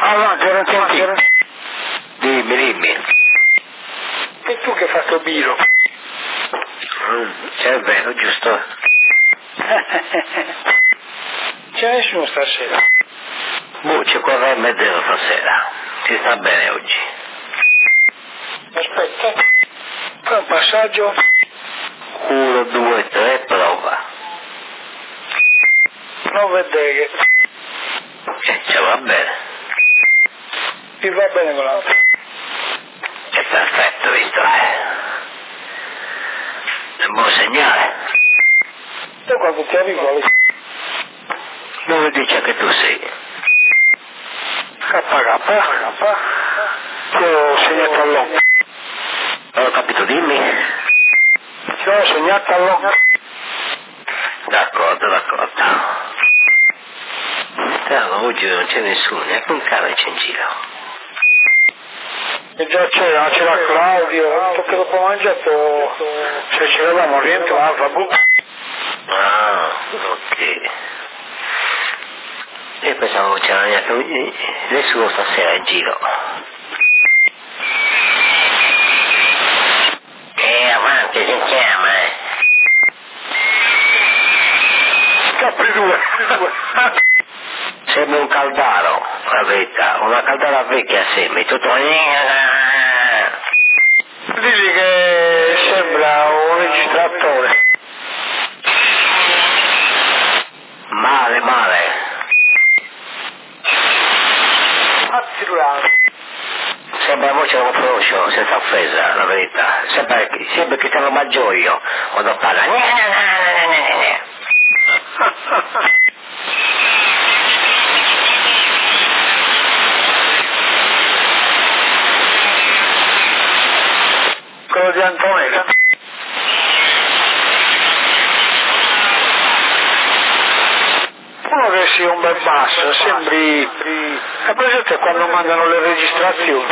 avanti, non senti. Dimmi. E tu che hai fatto biro? È vero, giusto? C'è nessuno stasera? C'è qualcosa in mezzo stasera. Si sta bene oggi. Aspetta. Fai un passaggio. 1, 2, 3, prova. Non vedete. Ci va bene. Mi va bene con l'altro. È perfetto, Vittore. È un buon segnale. Tu quando ti arrivo Dove dice che tu sei? KK. Ti ho segnato all'occhio. Non ho capito, dimmi. Ti ho segnato all'occhio. D'accordo. Però oggi non c'è nessuno, neanche un cane c'è in giro. E già c'era Claudio, tutto che dopo mangiato, se c'eravamo rientravamo. Ah, ok. Io pensavo che c'era neanche nessuno stasera in giro. Avanti, si chiama, Capri due. Sembra un caldaro, la verità, una caldara vecchia sembra, tutto... Digli che sembra un registratore. Male. Azzurrano. Sembra la voce di un fruscio, senza offesa, la verità. Sembra che sono Maggioio quando parla. Quello di Antonella. Uno che sia un bel basso, sembri... È presente quando mandano le registrazioni?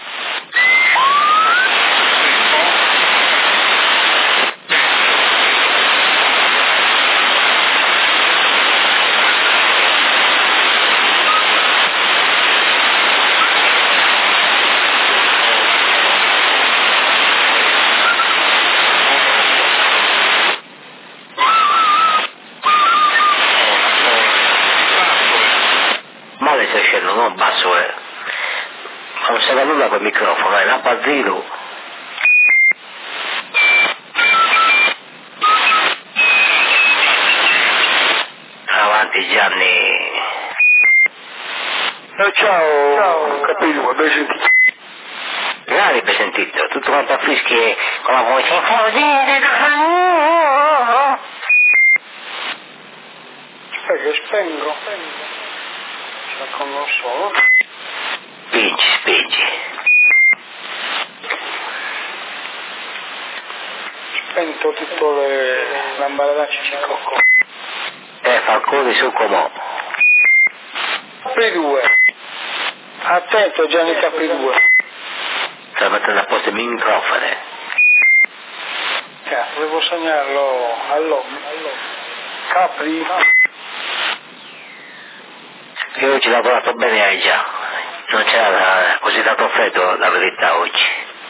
Male sta scendo, non basso, Ma non serve a nulla quel microfono, è un abbazilo. Avanti Gianni. Ciao, capito, abbiamo sentito. Grandi per sentito, tutto quanto a fischi con la voce. Aspetta che spengo. Ce la conosco. Spingi. Spento tutte le lampadacce di cocco. Falcone su comò. Capri 2. Attento Gianni Capri 2. Sta mettendo a posto il microfono. Volevo segnarlo all'uomo. Capri. Io oggi ho lavorato bene già. Non c'era così tanto freddo, la verità, oggi.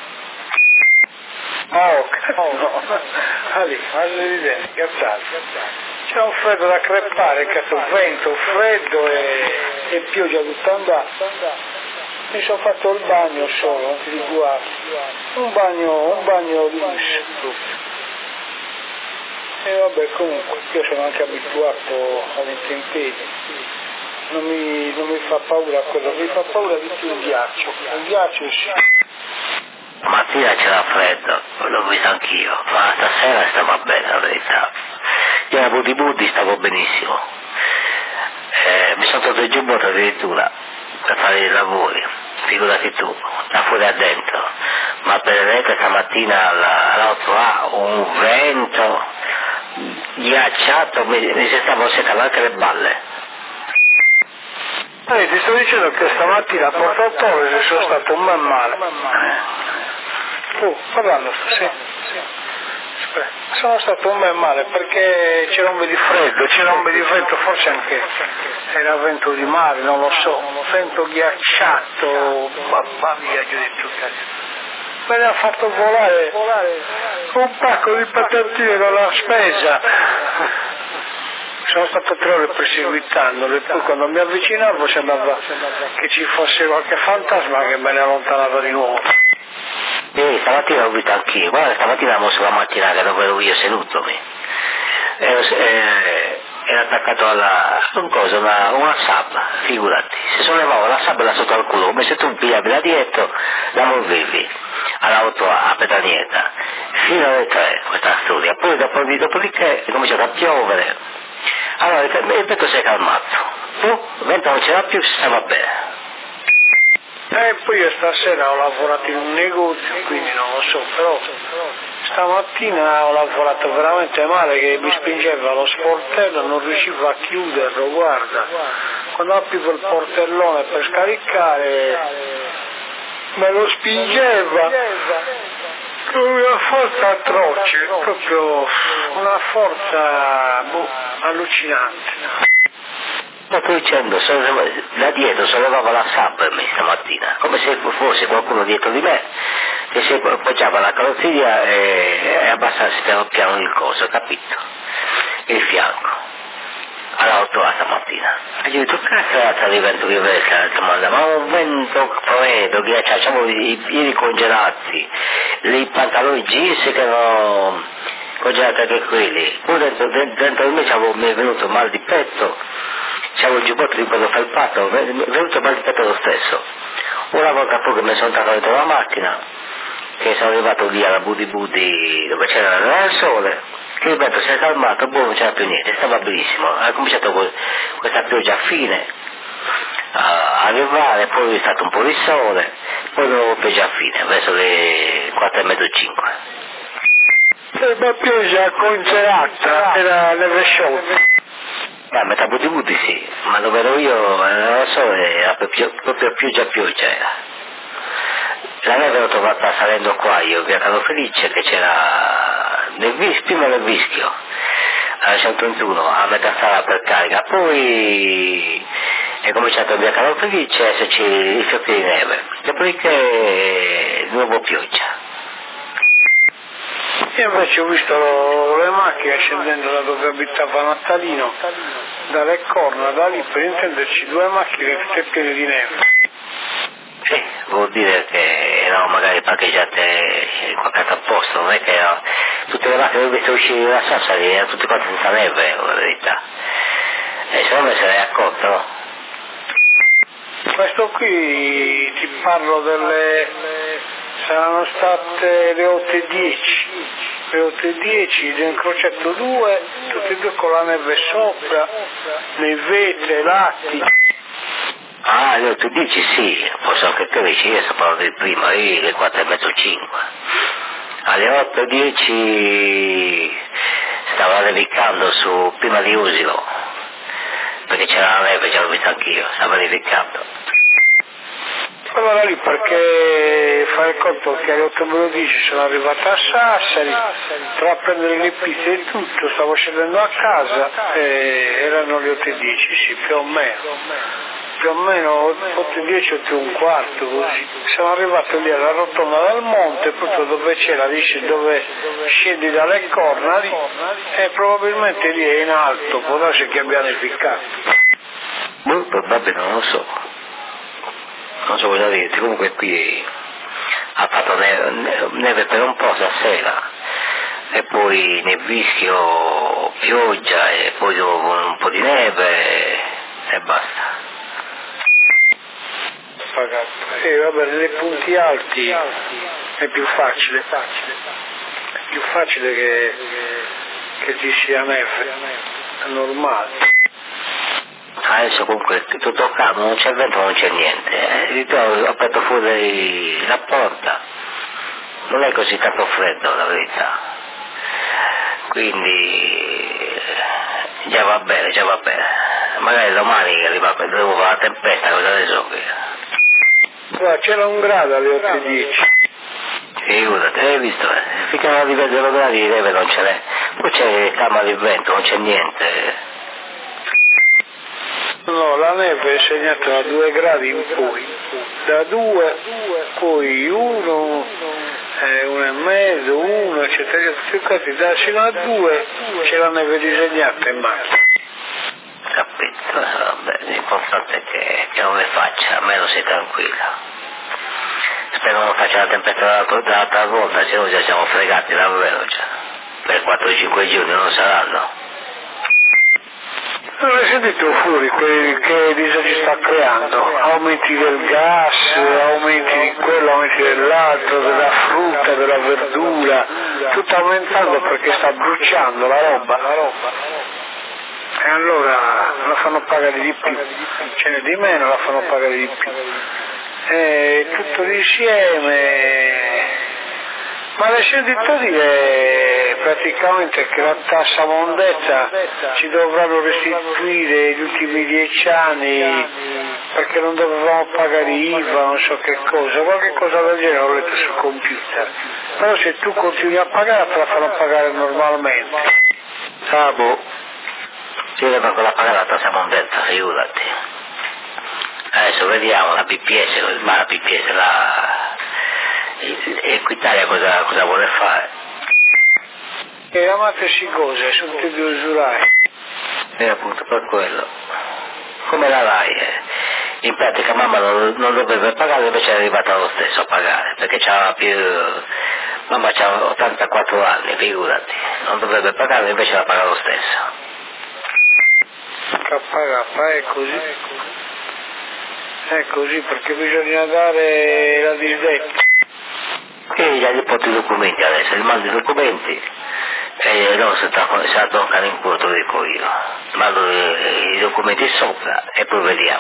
Oh, no. Ali, ridere, cazzate. C'è un freddo da crepare, cazzo, vento, freddo e pioggia tutta andata. Mi sono fatto il bagno solo, non ti riguardo. Un bagno liscio. E vabbè, comunque, io sono anche abituato all'intemperie. Non mi fa paura quello, mi fa paura di più il ghiaccio. Il ghiaccio sì. Mattina c'era freddo, l'ho visto anch'io, ma stasera stava bene, la verità. Io ero Buddi, stavo benissimo. Mi sono tolto il giubbotto addirittura per fare i lavori, figurati tu, da fuori a dentro. Ma per vedere che stamattina all'altro un vento ghiacciato, mi si stavano seccando anche le balle. Ti sto dicendo che stamattina a Porto Autore sono stato un man male. Parlando stasera. Sono stato un bel male perché c'era un po' di freddo, forse anche era vento di mare, non lo so, vento ghiacciato, mamma mia, io ho detto cazzo. Me ne ha fatto volare un pacco di patatine dalla spesa. Sono stato 3 ore perseguitandolo e poi quando mi avvicinavo sembrava che ci fosse qualche fantasma che me ne allontanava di nuovo. Stamattina l'ho visto anch'io, guarda, stamattina avevo sulla macchina che dove ero io sedutomi. Era attaccato alla una sabba, figurati, si sollevava la sabba da sotto al culo, come se tu pigliavi da dietro, la muovevi all'auto a pedanietta, fino alle 3 questa storia, poi dopodiché è cominciato a piovere, allora il vento si è calmato, il vento non c'era più, si stava bene. E poi io stasera ho lavorato in un negozio, quindi non lo so, però stamattina ho lavorato veramente male che mi spingeva lo sportello, non riuscivo a chiuderlo, guarda, quando aprivo il portellone per scaricare me lo spingeva con una forza atroce, proprio una forza allucinante. Sto dicendo, da dietro sollevava la sabba stamattina, come se fosse qualcuno dietro di me che si appoggiava alla carrozzeria e abbassava piano il coso, capito? Il fianco. All'auto stamattina. E io ho detto, cazzo di vento che vede, ma un vento freddo, c'avevo i piedi congelati, i pantaloni jeans che erano congelati anche quelli, poi dentro di me mi è venuto mal di petto. C'avevo il giubbotto di quello felpato, mi è venuto mal di petto lo stesso. Una volta poi che mi sono entrato dentro la macchina, che sono arrivato lì alla Budi Budi dove c'era il sole, che il vento si è calmato, non c'era più niente, stava benissimo. Ha cominciato questa pioggia fine a arrivare, poi è stato un po' di sole, poi dopo pioggia fine, verso le 4:30, 5. Sembra pioggia congelata, era neve sciolta. A metà Budi sì, ma dove ero io non lo so, era proprio pioggia era. La neve l'ho trovata salendo qua io, via Carlo Felice, che c'era prima nel Vischio, alla 131, a metà strada per carica, poi è cominciato a via Carlo Felice a esserci i fiocchi di neve, dopodiché di nuovo pioggia. Io invece ho visto le macchine scendendo da dove abitava Nattalino, dalle corna, da lì per intenderci 2 macchine tutte piene di neve. Sì, vuol dire che erano magari parcheggiate qualche altro posto, non è che erano tutte le macchine che ho visto uscire da Sassari erano tutte quante senza neve, la verità. E secondo me se ne è accorto, no? Questo qui ti parlo saranno state le 8:10, le 8:10, ne ho incrociato 2, tutte e 2 con la neve sopra, nei vetri, lati. Ah, tu dici sì, posso anche te dici, io sto parlando di prima, io le 4:30, 5. Alle 8:10 stava nevicando su prima di Usilo, perché c'era la neve, già l'ho visto anch'io, stava nevicando. Allora lì perché fai il conto che alle 8:10 sono arrivato a Sassari, tra a prendere le pizze e tutto, stavo scendendo a casa e erano le 8:10, sì, più o meno 8:10, 8:15 così. Sono arrivato lì alla rotonda del monte, proprio dove c'è la liscia, dove scendi dalle corna lì, e probabilmente lì è in alto, può darsi che abbia nevicato. Vabbè, non lo so. Non so cosa dirti, comunque qui ha fatto neve per un po' stasera e poi nel Vischio pioggia e poi dopo un po' di neve e basta. Vabbè, nei punti alti è più facile che ci sia neve, è normale. Adesso comunque tutto calmo, non c'è vento, non c'è niente. Ho aperto fuori la porta, non è così tanto freddo la verità. Quindi già va bene. Magari domani arriva la tempesta, cosa ne so. Guarda, c'era 1 grado alle 8:10. Figurati, hai visto? finché non arriva a 0 gradi di neve non ce n'è, poi c'è calma di vento, non c'è niente. No, la neve è segnata da 2 gradi in poi, da 2, poi 1, 1,5, 1, eccetera, tutti da fino a 2 c'è la neve disegnata in macchina. Capito? Vabbè, l'importante è che non ne faccia, almeno sei tranquilla. Spero non faccia la temperatura dell'altra volta, se no già siamo fregati davvero già. Per 4-5 giorni non saranno. Non hai sentito fuori che disagi sta creando? Aumenti del gas, aumenti di quello, aumenti dell'altro, della frutta, della verdura, tutto aumentando perché sta bruciando la roba. E allora la fanno pagare di più, ce n'è di meno, la fanno pagare di più. E tutto insieme. Ma le sentito dire praticamente che la tassa mondezza ci dovranno restituire gli ultimi 10 anni perché non dovevamo pagare IVA, non so che cosa, qualche cosa del genere ho letto sul computer. Però se tu continui a pagare te la fanno pagare normalmente. Ah boh, io devo ancora pagare la tassa mondezza, figurati. Adesso vediamo la BPS, ma la BPS Equitalia cosa vuole fare? E la madre si cose, sono tutti due usurai. E appunto per quello. Come la RAI, in pratica mamma non dovrebbe pagare, invece è arrivata lo stesso a pagare, perché c'aveva mamma c'ha 84 anni, figurati, non dovrebbe pagare, invece la paga lo stesso. È così. È così, perché bisogna dare la disdetta. E già gli porti i documenti adesso, gli mando i documenti e loro se la toccano in culo, te lo dico io. Mando i documenti sopra e poi vediamo.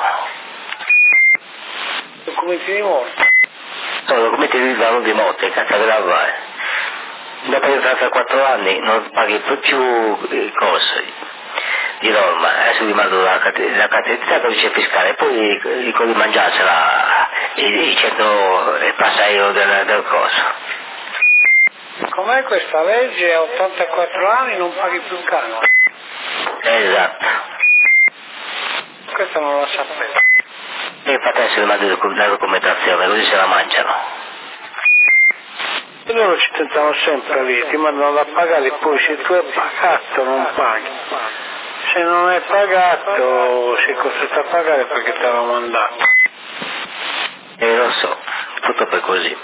Documenti di morte? Sono documenti di danno di morte, cazzo della vai. Dopo i 34 anni non paghi più cose di norma, adesso vi mando la cartellina codice fiscale, poi dico di mangiarsela i 100 e passa io del coso. Com'è questa legge? A 84 anni non paghi più il canone? Esatto. Questa non la sapevo. E infatti adesso vi mando la documentazione, così se la mangiano. E loro ci tentano sempre lì, ti mandano da pagare, poi se tu hai pagato non paghi. Se non hai pagato sei costretto a pagare perché te l'hanno mandato. Lo so, tutto per così.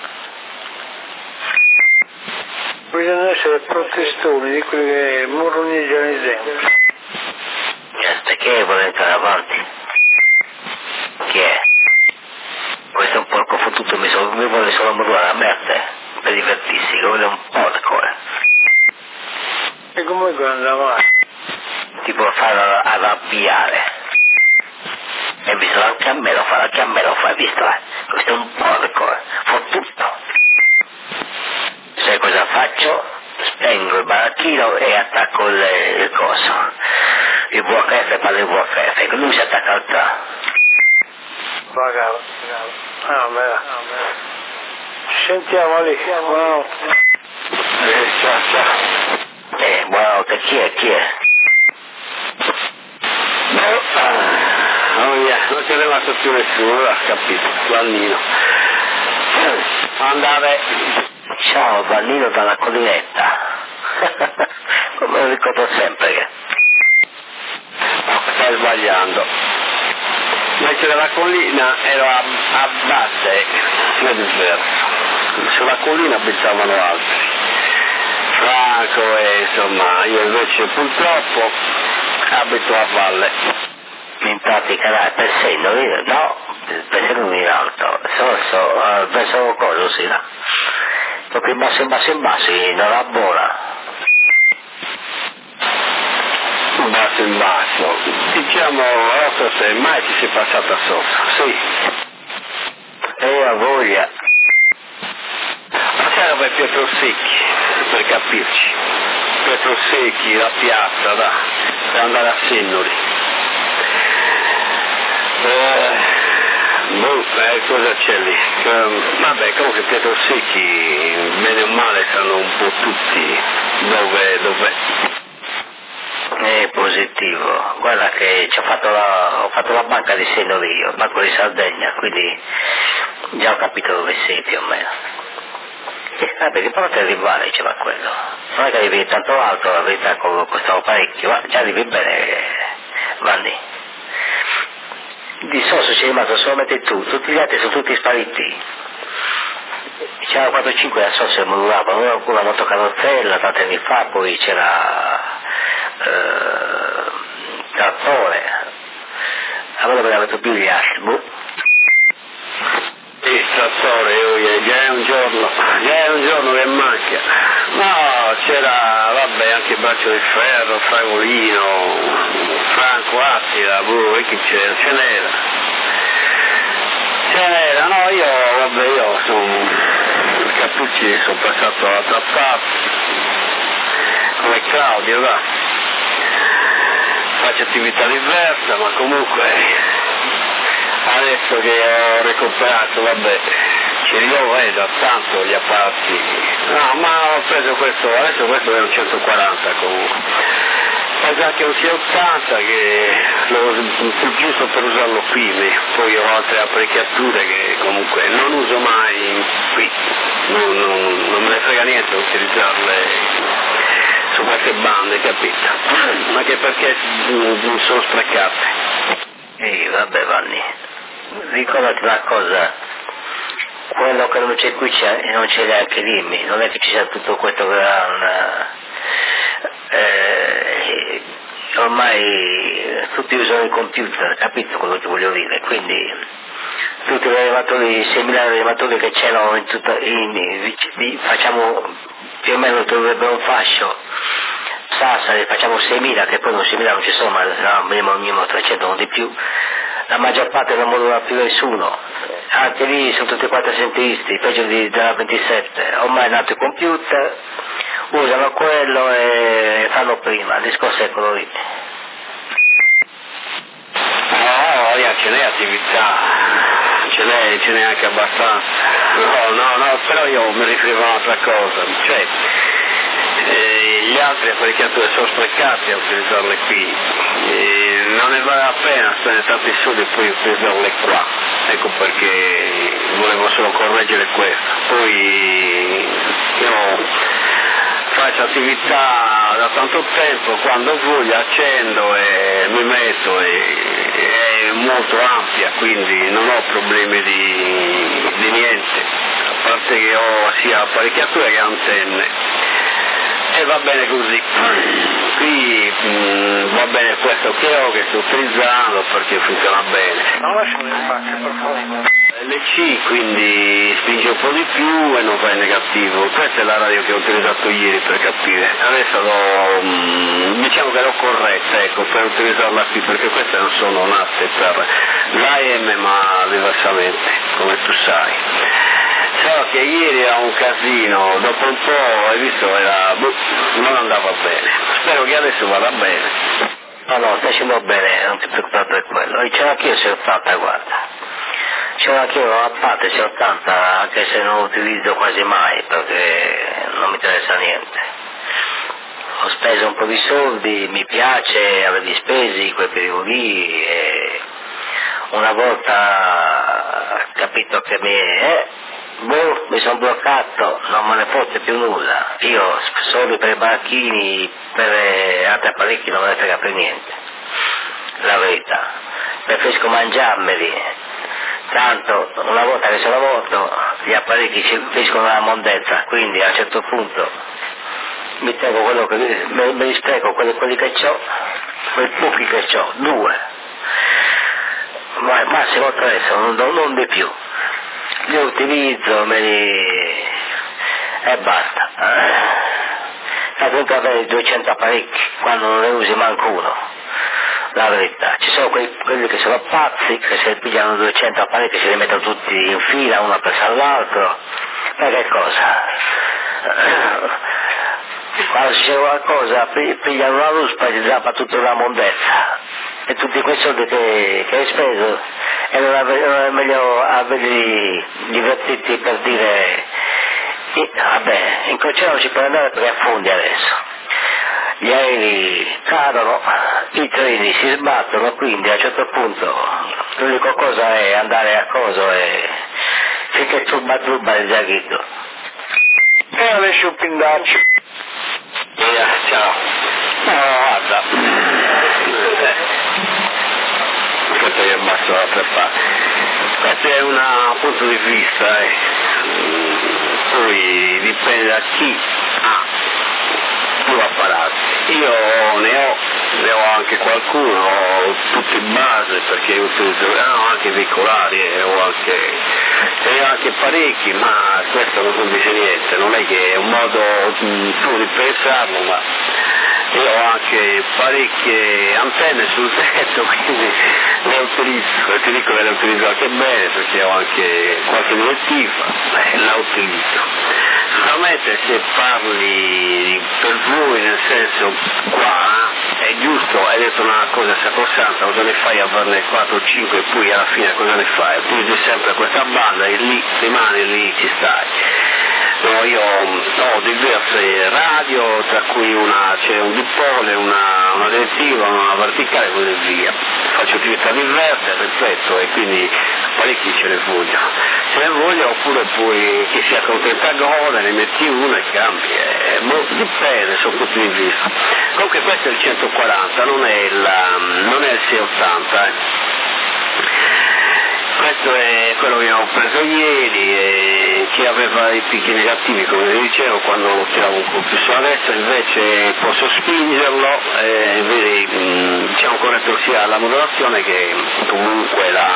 Bisogna essere protestoni di quelli che morrogneggiano i sempre. Perché vuole entrare avanti? Chi è? Questo è un porco fottuto, mi vuole solo mollare la merda per divertirsi, che vuole un porco. E come vuoi andare avanti? Ti può far arrabbiare. E visto anche a me lo fa, hai visto? Questo è un porco, fottuto. Sai cosa faccio? Spengo il baracchino e attacco il coso. Il VHF, parla il VHF, che lui si attacca al tra. Bravo. Ci sentiamo lì, buonanotte. Ciao. Buonanotte, chi è? Non c'è rimasto più nessuno, l'ha capito, Vannino. Andare. Ciao, Vannino dalla collinetta. Come lo ricordo sempre che... No, stai sbagliando. Invece della collina ero a Basse, non è diverso. Sulla collina abitavano altri. Franco e insomma, io invece purtroppo abito a valle. In pratica dai, per Seno, no, per Seno in alto, verso cosa si là. Proprio in basso, non la buona. In basso. Diciamo, se mai ci si è passata sopra, sì. E a voglia. Ma c'era per Pietro Secchi, per capirci. Pietro Secchi, la piazza, da, per andare a Sennori. Cosa c'è lì? Vabbè, comunque Pietro Secchi, bene o male, sanno un po' tutti dov'è. È positivo, guarda che ho fatto la banca di segno io, il Banco di Sardegna, quindi già ho capito dove sei più o meno. Perché però ti rivale, diceva quello. Non è che arrivi tanto alto, la verità costava parecchio, ma già arrivi bene, Vanni. Di socio c'è rimasto solamente tu, tutti gli altri sono tutti spariti. C'era 4-5 da socio che modulavano, una motocarrozzella tanti anni fa, poi c'era trattore, allora me l'avete più gli altri. Il trattore, già è un giorno che manca. No, c'era, vabbè, anche Braccio di Ferro, Fragolino, Franco Attila, e chi c'era? Ce n'era, no, io sono, Capucci, sono passato dall'altra parte, come Claudio, va. Faccio attività diversa, ma comunque adesso che ho recuperato, vabbè, ci ritrovo già tanto gli apparti. No, ma ho preso questo, adesso questo è un 140 comunque. Penso anche un 80 che è più giusto per usarlo qui, poi ho altre apparecchiature che comunque non uso mai qui, non me ne frega niente utilizzarle su queste bande, capito? Anche perché sono sprecate. Vabbè Vanni, ricordati una cosa, quello che non c'è qui non c'è neanche lì, non è che ci sia tutto questo ormai tutti usano il computer, capito quello che voglio dire, quindi tutti gli allevatori, 6.000 allevatori che c'erano facciamo più o meno dovrebbe un fascio, Sassari facciamo 6.000, che poi non 6.000 non ci sono, ma minimo 300 non di più, la maggior parte non modula più nessuno, anche lì sono tutti quattro sentisti, peggio della 27, ormai è nato il computer, usano quello e fanno prima, il discorso è quello lì. No, ce n'è attività, ce n'è anche abbastanza, no, però io mi riferivo a un'altra cosa, cioè gli altri apparecchiature sono sprecati a utilizzarle qui, non ne vale la pena spendere tanti soldi e poi utilizzarle qua, ecco perché volevo solo correggere questo. Poi io faccio attività da tanto tempo, quando voglio accendo e mi metto, è molto ampia, quindi non ho problemi di niente, a parte che ho sia apparecchiature che antenne. E va bene così, qui va bene questo che sto utilizzando perché funziona bene. Non lasciami in pace, per favore. LC, quindi spinge un po' di più e non fa il negativo. Questa è la radio che ho utilizzato ieri per capire. Adesso diciamo che l'ho corretta, ecco, per utilizzarla qui, perché queste non sono nate per l'AM ma diversamente, come tu sai. So che ieri era un casino, dopo un po' hai visto non andava bene, spero che adesso vada bene. No, stai facendo bene, non ti preoccupare per quello, c'era anch'io 80, guarda, c'era anch'io a parte 80, anche se non lo utilizzo quasi mai perché non mi interessa niente. Ho speso un po' di soldi, mi piace averli spesi quel periodo lì e una volta capito che mi sono bloccato, non me ne fotte più nulla, io soldi per i barchini, per altri apparecchi non me ne frega per niente, la verità, preferisco mangiarmeli, tanto una volta che sono morto gli apparecchi ci finiscono nella mondezza, quindi a un certo punto mi tengo quello che me li spreco, quelli che ho, quei pochi che ho, 2, ma massimo 3 non di più. Li utilizzo e basta. Fai comunque avere 200 apparecchi quando non ne usi manco uno, la verità. Ci sono quelli che sono pazzi, che se pigliano 200 apparecchi se li mettono tutti in fila, uno appresso all'altro, ma che cosa? Quando succede qualcosa pigliano una ruspa e ti zappa tutta la mondezza, e tutti quei soldi che hai speso e non è meglio averli divertiti per dire vabbè, incrociamoci per andare perché affondi adesso. Gli aerei cadono, i treni si sbattono, quindi a un certo punto l'unica cosa è andare a coso e finché turba il zaghito. E adesso pindacci. Ciao. No, guarda. Aspetta che abbasso la treppa. Questo è un punto di vista, poi dipende da chi ha più apparati. Io ne ho anche qualcuno, tutti in base, perché io utilizzo anche veicolari e ho anche parecchi, ma questo non dice niente, non è che è un modo tu di pensarlo, ma io ho anche parecchie antenne sul tetto, quindi le utilizzo, ti dico che le utilizzo anche bene perché ho anche qualche direttiva, la utilizzo. Sicuramente se parli per voi, nel senso qua, è giusto, hai detto una cosa sacrosanta, cosa ne fai a averne 4 o 5 e poi alla fine cosa ne fai? Utilizzi sempre questa banda e lì rimani, lì ci stai. No, io ho diverse radio, tra cui c'è un dipole, una direttiva, una verticale e così via. Faccio attività diverse, ripeto, e quindi parecchi ce ne vogliono. Ce ne vogliono oppure poi chi si accontenta a gola, ne metti una e cambi. Dipende, sono punti di vista. Comunque questo è il 140, non è il 680. Questo è quello che ho preso ieri, che aveva i picchi negativi, come vi dicevo, quando lo tiravo un po' più su adesso, invece posso spingerlo, diciamo corretto sia la modulazione che comunque la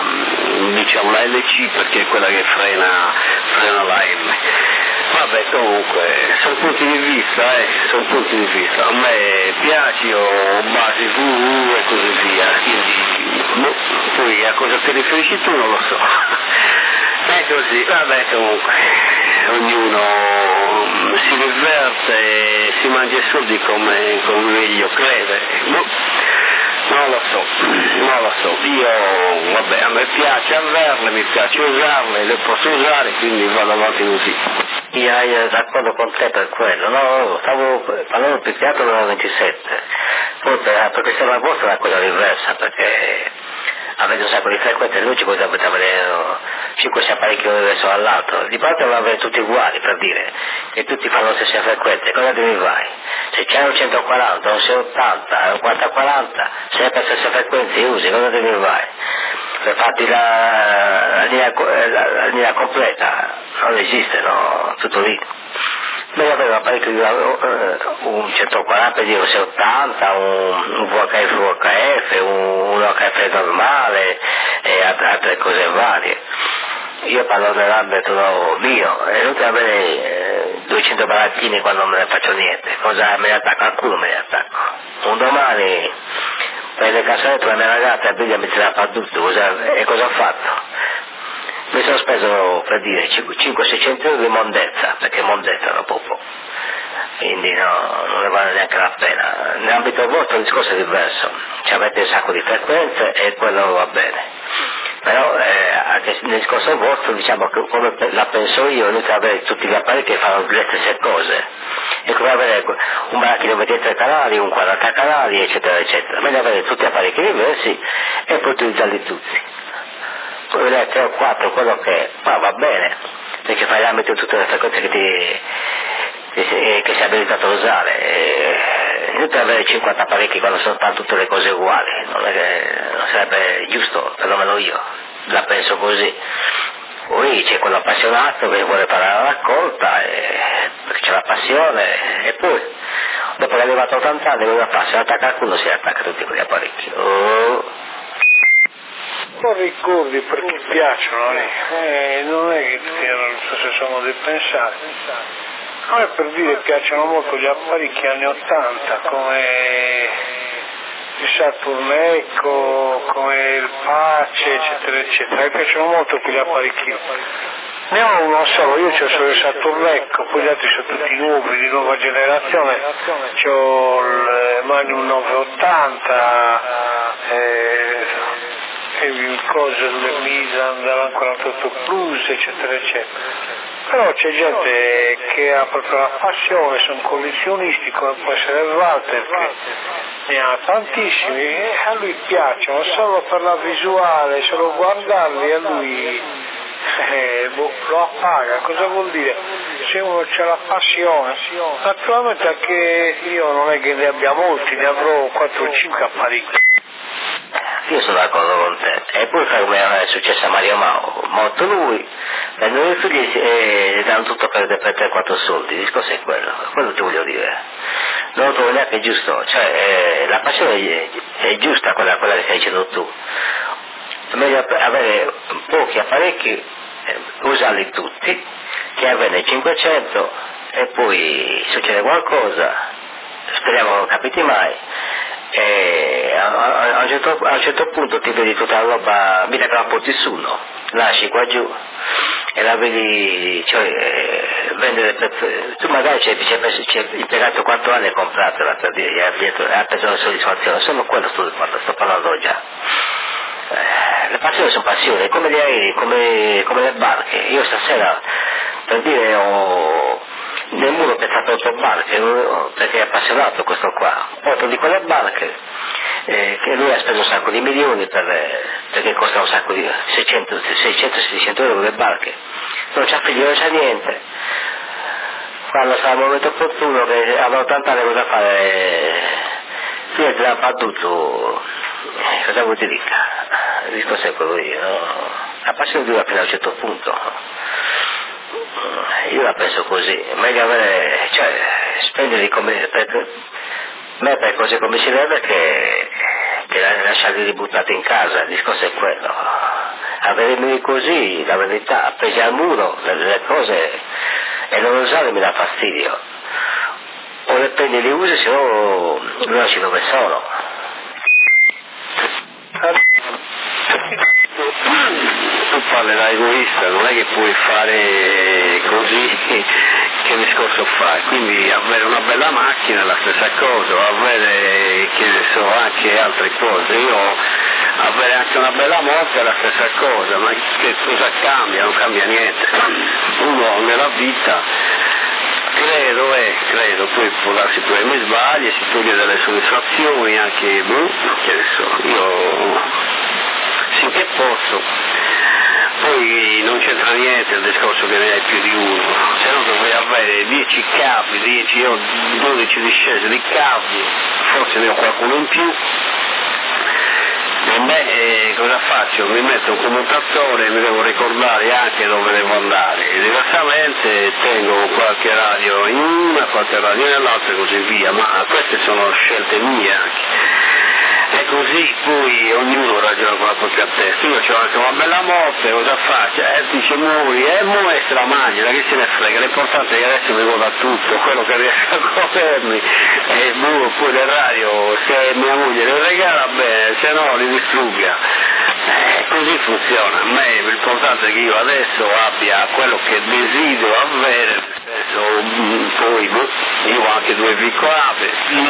LC, perché è quella che frena la M. Vabbè, comunque, sono punti di vista, a me piace, ho basi VV e così via, quindi poi a cosa ti riferisci tu non lo so. È così, vabbè, comunque, ognuno si diverte, si mangia i soldi come meglio crede. Non lo so, io, vabbè, a me piace averle, mi piace usarle, le posso usare, quindi vado avanti così. Io d'accordo con te per quello, no? Stavo parlando più che altro della 27, poi perché se l'agosto è una cosa diversa, perché avete un sacco di frequenze, lui ci potrebbe avere 5-6 apparecchi uno verso all'altro, di parte devono avere tutti uguali, per dire, che tutti fanno le stesse frequenze, cosa te ne vai? Se c'è un 140, un 680, un 4040, sempre le stesse frequenze usi, cosa te ne vai? Per farti la linea completa, non esiste, no? Tutto lì. Noi avevamo apparecchi un 140, un 680, un VHF, un HF normale e altre cose varie. Io parlo nell'ambito mio, è inutile avere 200 barattini quando non me ne faccio niente, cosa me ne attacco? Al culo me ne attacco. Un domani prende il cassonetto la mia ragazza e briglia mi tira a fare tutto, e cosa ho fatto? Mi sono speso per dire 500-600 euro di mondezza, perché mondezzano poco, quindi non ne vale neanche la pena. Nell'ambito vostro il discorso è diverso, avete un sacco di frequenze e quello va bene, però anche nel discorso vostro, diciamo che come la penso io, inutile avere tutti gli apparecchi che fanno le stesse cose, è come avere un baracchino 23 canali, un 40 canali, eccetera eccetera, meglio avere tutti gli apparecchi diversi e poi utilizzarli tutti. Poi vedere 3 o 4 quello che va bene, perché fai l'ambito di tutte le frequenze che sei abilitato a usare. Inutile avere 50 apparecchi quando sono fanno tutte le cose uguali, non sarebbe giusto, perlomeno io la penso così. Poi c'è quello appassionato che vuole fare la raccolta, perché c'è la passione, e poi dopo che è arrivato a 80 anni cosa fa? Se non attacca qualcuno si attacca a tutti quegli apparecchi. Non ricordi perché piacciono, non è che non so se sono di pensare. A me per dire piacciono molto gli apparecchi anni 80 come il Saturn Echo, come il Pace, eccetera eccetera, mi piacciono molto quegli apparecchi. Ne ho uno solo, io c'ho solo il Saturn Echo, poi gli altri sono tutti nuovi, di nuova generazione, c'ho il Magnum 980, il cose sulle Milan, dal 48 Plus, eccetera, eccetera. Però c'è gente che ha proprio la passione, sono collezionisti, come può essere Walter, che ne ha tantissimi, e a lui piacciono solo per la visuale, solo guardarli a lui lo appaga. Cosa vuol dire? Se uno c'ha la passione, naturalmente anche io non è che ne abbia molti, ne avrò 4 o 5 apparecchi. Io sono d'accordo con te, e poi fai come è successo a Mario Mao, morto lui, prendono i figli e danno tutto per 3-4 soldi, il discorso è quello ti voglio dire. Non lo trovo neanche giusto, cioè la passione è giusta quella che stai dicendo tu, è meglio avere pochi apparecchi, usarli tutti, che averne 500 e poi succede qualcosa, speriamo che non capiti mai. E a un certo punto ti vedi tutta la roba, mica te la porti su, no? Lasci qua giù e la vedi, cioè vendere tu magari ci hai impiegato 4 anni a comprartela per dire, ha preso la soddisfazione, solo quello sto parlando già. Le passioni sono passioni, come gli aerei, come le barche. Io stasera, per dire, nel muro ho pensato 8 barche, perché è appassionato questo qua, 8 di quelle barche, che lui ha speso un sacco di milioni perché costa un sacco di 600-700 euro le barche, non c'ha figli, non c'ha niente. Quando sarà il momento opportuno, che avrà 80 anni, cosa fare? Lui è già battuto, cosa vuol dire? Il discorso è quello lì, no? La passione dura fino a un certo punto. Io la penso così, meglio avere, cioè spenderli per cose come si deve che lasciarli buttati in casa, il discorso è quello. Averli così, la verità, appesi al muro, le cose, e non usarli mi dà fastidio. O le prendi e li usi, se no li lasci dove sono. Tu parli da egoista, non è che puoi fare così, che discorso fai? Quindi avere una bella macchina è la stessa cosa, avere, che ne so, anche altre cose. Io avere anche una bella moto è la stessa cosa, ma che cosa cambia? Non cambia niente. Uno nella vita credo, poi può darsi pure mi sbagli, si toglie delle soddisfazioni, anche, che ne so, io finché posso. Poi non c'entra niente il discorso che ne hai più di uno, se no dovrei avere 10 cavi, 10 o 12 discese di cavi, forse ne ho qualcuno in più. E beh, cosa faccio? Mi metto un commutatore e mi devo ricordare anche dove devo andare. E diversamente tengo qualche radio in una, qualche radio nell'altra e così via, ma queste sono scelte mie anche. E così poi ognuno ragiona con la propria testa. Io ho anche una bella moto, cosa faccio? Dice muovi, muovi se la mangia, che se ne frega, l'importante è che adesso mi goda tutto, quello che riesco a godermi, e poi le radio, se mia moglie le regala bene, se no li distrugga. Così funziona. A me l'importante è che io adesso abbia quello che desidero avere, poi io ho anche 2 veicolate,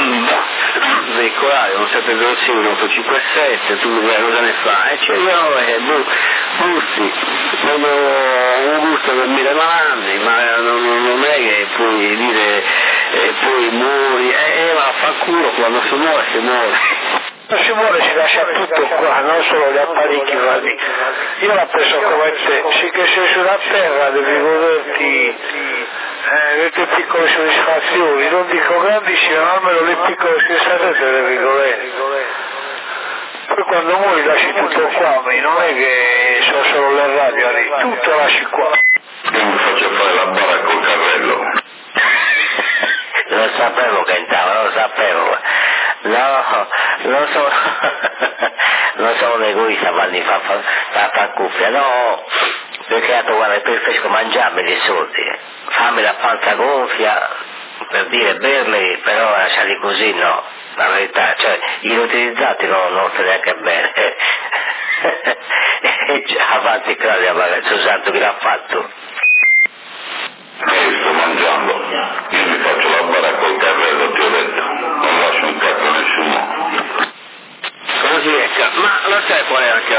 un 705, un 857, tu cosa ne fai? Cioè io gusti, non ho un gusto per 1000 anni, ma non è che puoi dire poi muori, ma fa culo, quando si muore. Non si muore, si lascia tutto qua, non solo gli apparecchi vari. Io la penso come te, sì che sei sulla terra devi goderti le tue piccole soddisfazioni, non dico grandissime, ma almeno le piccole soddisfazioni te devi godere. Poi quando muori lasci tutto qua, ma non è che sono solo le radio lì, tutto lasci qua. Io mi faccio fare la bara col carrello. Lo sapevo che entrava, lo sapevo. No, non sono un egoista, Vanni fa cuffia, no, perché guarda, preferisco mangiarmi dei soldi, farmi la panza gonfia, per dire berli, però lasciarli così no, la verità, cioè inutilizzati non te neanche bene. E avanti Claudia, Susanto chi l'ha fatto? Sto mangiando, io mi faccio la bara col carrello, ti ho detto, non lascio un cazzo a nessuno. Così è, ma lo sai qual è anche la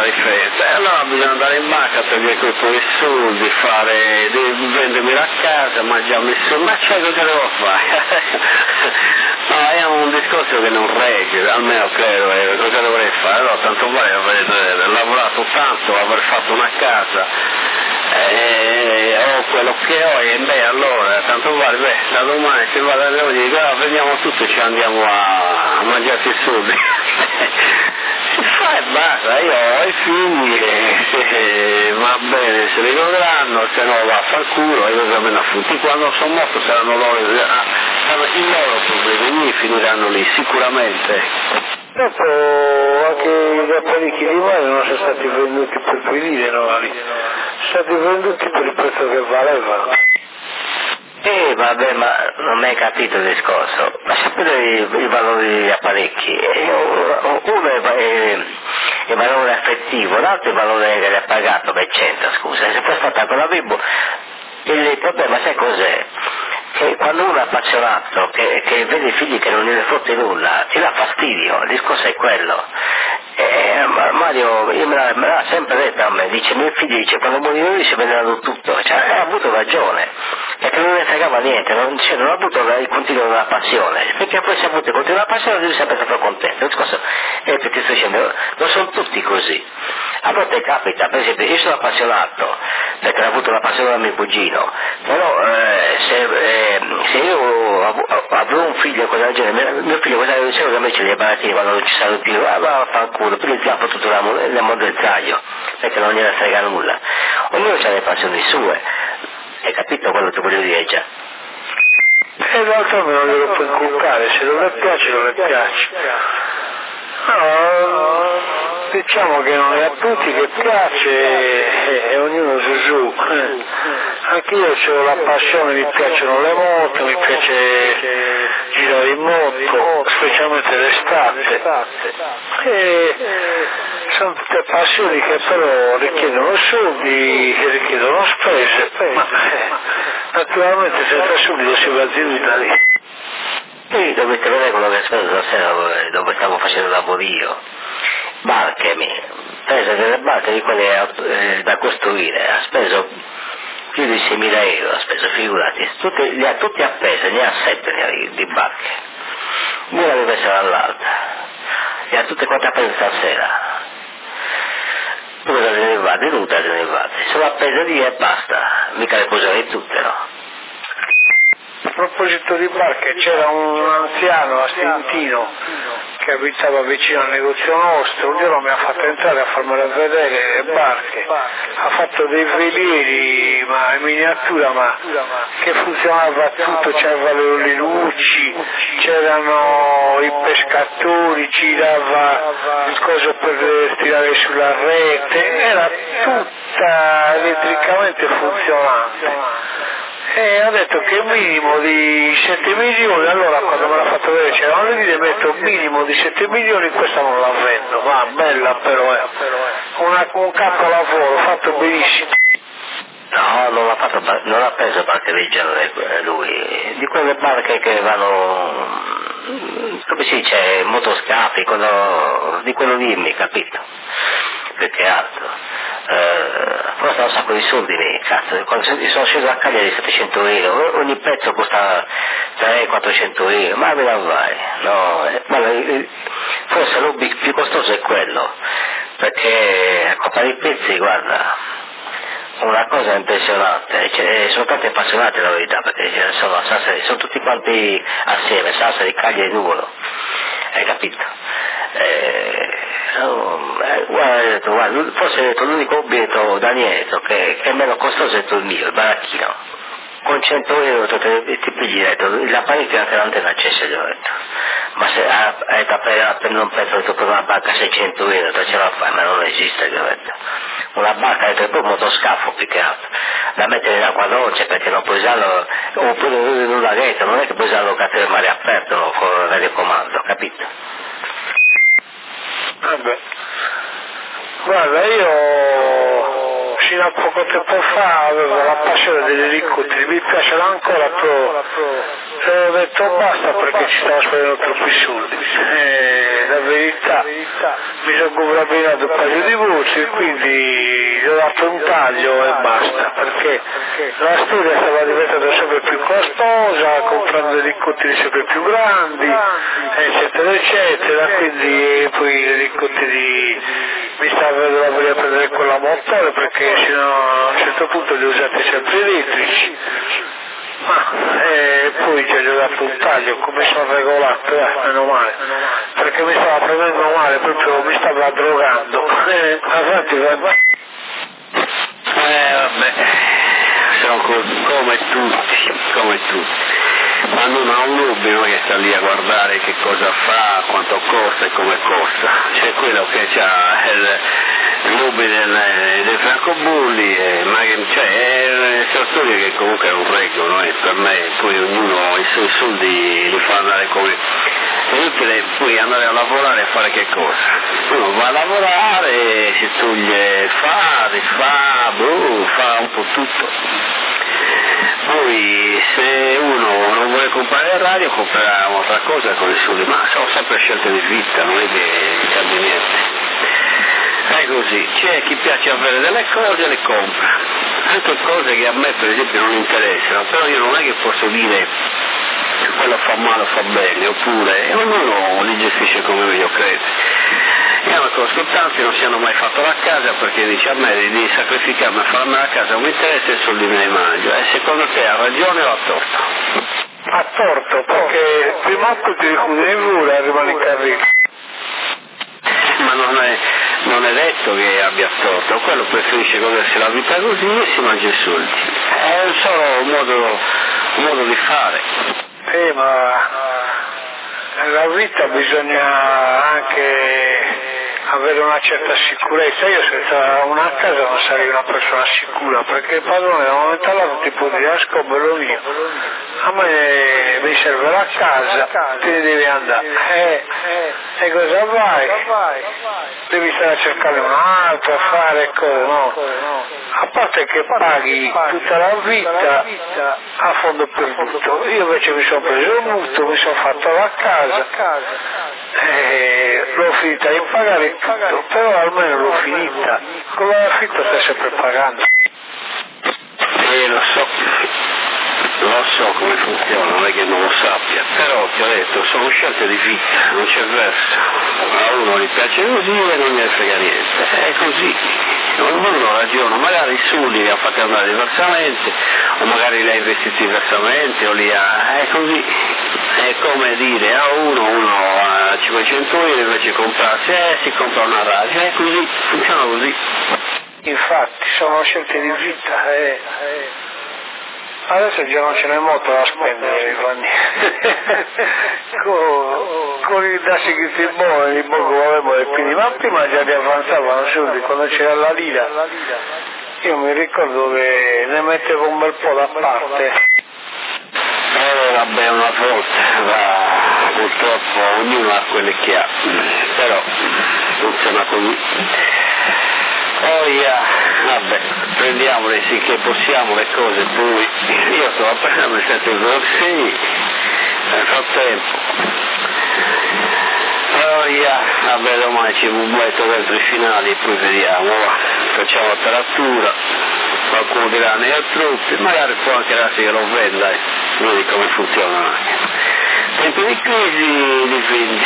riferenza. E allora bisogna andare in banca, togliere quei soldi, vendermi la casa, mangiarmi il soldi, ma c'è cosa devo fare? No, è un discorso che non regge, almeno credo, cosa dovrei fare? Allora tanto vale aver lavorato tanto, aver fatto una casa, ho quello che ho e beh allora tanto vale, da domani si va da noi e dico veniamo tutti e ci andiamo a mangiarci i soldi. Si fa e basta, io ho i figli e va bene, se li godranno, se no va a far culo, io almeno tutti quando sono morto saranno loro, i loro problemi, mi finiranno lì sicuramente. Dopo anche gli apparecchi di mare non sono stati venduti per venire, no? Sono stati venduti per il prezzo che valevano. Vabbè, ma non hai capito il discorso. Ma sapete i valori degli apparecchi? Uno è il valore effettivo, l'altro è il valore che l'ha pagato, che c'entra, scusa. Se poi è fatta con la Bibbia, il problema sai cos'è? Che quando uno è appassionato, che vede i figli che non gliene fotte nulla, ti dà fastidio, il discorso è quello. Mario me l'ha sempre detto a me, dice mio figlio dice quando morirò lui si venderanno tutto, cioè ha avuto ragione, perché non ne fregava niente, non ha avuto il continuo della passione, perché poi se ha avuto il continuo della passione lui è sempre stato contento, il discorso è che ti sto dicendo, non sono tutti così, a volte capita, per esempio io sono appassionato, perché ho avuto la passione da mio cugino, però se io avrò un figlio cosa del genere, mio figlio cosa diceva che invece dei barattini quando non ci saranno più, va a far culo, poi gli ha potuto le modezzaio, perché non gliene frega nulla. Ognuno ha le passioni sue, hai capito quello che voglio dire già? E d'altronde non glielo puoi inculcare, se non le piace non le piace. No, diciamo che non è a tutti che piace e ognuno su. Anche io ho la passione, mi piacciono le moto, mi piace girare in moto, specialmente l'estate. E sono tutte passioni che però richiedono soldi, che richiedono spese, ma naturalmente senza soldi non si va giù da lì. Sì, dovete vedere quello che ho speso stasera dove stavo facendo lavorio. Barche, preso delle barche di quelle da costruire, ha speso più di 6.000 euro, ha speso, figurati, li ha tutti appesi, ne ha 7 di barche, una deve essere all'altra, le ha tutte quante appese stasera, dove le nevate, tutte le nevate, sono appese lì e basta, mica le poserei tutte, no? A proposito di barche, c'era un anziano a Stintino che abitava vicino al negozio nostro, un giorno mi ha fatto entrare a farmela vedere le barche, ha fatto dei velieri ma in miniatura, ma che funzionava tutto, c'erano le luci, c'erano i pescatori, girava il coso per tirare sulla rete, era tutta elettricamente funzionante. E ha detto che minimo di 7 milioni, allora quando me l'ha fatto vedere c'erano lì, le metto un minimo di 7 milioni, questa non la vendo, ma bella però è, un capolavoro, fatto benissimo. No, non ha preso barche del genere lui, di quelle barche che vanno, come si dice, motoscafi, di quello lì, capito? Più che altro. Costa un sacco di soldi lì, cazzo, quando sono sceso a Cagliari 700 euro, ogni pezzo costa 300-400 euro, ma me la vai, no, forse l'hobby più costoso è quello, perché a comprare i pezzi, guarda, una cosa impressionante, sono tanti appassionati la verità, perché sono tutti quanti assieme, Sassari, Cagliari e Nuoro, hai capito? Guarda, forse l'unico obietto da niente che è meno costoso è il mio, il baracchino. Con 100 euro ti pigli detto, l'apparecchio anche l'antenna accesa, gli ho detto. Ma se hai da prendere un pezzo per una barca 600 euro, te ce la fai, ma non esiste, gli ho detto. Una barca è proprio un motoscafo più che altro, da mettere in acqua dolce perché non puoi usarlo, oppure in un laghetto, non è che puoi usarlo a mare aperto, no, con il comando, capito? Vabbè, guarda, io fino a poco tempo fa avevo la passione degli elicotteri, mi piacerà ancora, però ho detto basta perché ci stavo spendendo troppi soldi. La verità, mi sono combinato un paio di voci, quindi gli ho dato un taglio e basta, perché la storia stava diventando sempre più costosa, comprando elicotteri sempre più grandi, eccetera eccetera, quindi poi gli elicotteri mi stava venendo a prendere con la motore, perché sino a un certo punto li ho usati sempre elettrici. Poi ci ho dato un taglio, come sono regolato, meno male, perché mi stava prendendo male, proprio mi stava drogando. Vabbè, sono come tutti. Ma non ha un hobby, non è che sta lì a guardare che cosa fa, quanto costa e come costa. C'è quello che ha il hobby dei francobolli, ma è storie che comunque non reggono, per me poi ognuno i suoi soldi li fa andare come. È inutile poi andare a lavorare e fare che cosa? Uno va a lavorare, si toglie, fa un po' tutto. Poi se uno non vuole comprare il radio comprerà un'altra cosa con i soldi, ma sono sempre scelte di vita, non è che cambia niente. È così, c'è chi piace avere delle cose e le compra, anche cose che a me per esempio non interessano, però io non è che posso dire quello fa male o fa bene, oppure ognuno li gestisce come meglio crede. Io non conosco tanti, non si hanno mai fatto la casa perché dice a me di sacrificarmi a farmi la casa non mi interessa e soldi me ne mangio. Secondo te ha ragione o ha torto? Ha torto, perché prima o poi ti richiude in muro e arrivano i carri. Ma non è detto che abbia torto, quello preferisce godersi la vita così e si mangia i soldi. È solo un modo di fare. Ma nella vita bisogna anche avere una certa sicurezza. Io senza una casa non sarei una persona sicura, perché il padrone da un momento all'altro ti può dire scomelo mio, a me mi serve la casa, te ne devi andare, e cosa vai? Devi stare a cercare un altro, a fare cose, no? A parte che paghi tutta la vita a fondo perduto. Io invece mi sono preso il mutuo, mi sono fatto la casa, l'ho finita di pagare tutto, però almeno l'ho finita, con l'affitto stai sempre pagando. Lo so come funziona, non è che non lo sappia, però ti ho detto, sono scelte di vita, non c'è verso. A uno gli piace così e non gliene frega niente, è così. Ognuno ragiona, magari i soldi li ha fatti andare diversamente, o magari li ha investiti diversamente, o li ha. È così. È come dire a uno ha 500 euro invece comprarsi, si compra una radio, è così, funziona così. Infatti, sono scelte di vita, Adesso già non ce n'è molto da spendere, Giovanni. con i dassi che ti muovono, i poco avevo e quindi, ma prima già li avanzavano soldi, quando c'era la lira. Io mi ricordo che ne mettevo un bel po' da parte. Vabbè, una volta, purtroppo ognuno ha quelle che ha, però funziona così. Poi, vabbè, prendiamole finché possiamo le cose, poi io sto appena mi sento così, nel frattempo. Poi, vabbè, domani ci metto dentro i finali e poi vediamo, facciamo la taratura, qualcuno dirà ne ho troppi, magari può anche darsi che lo venda, vedi come funziona anche. Tempi di crisi li vendi.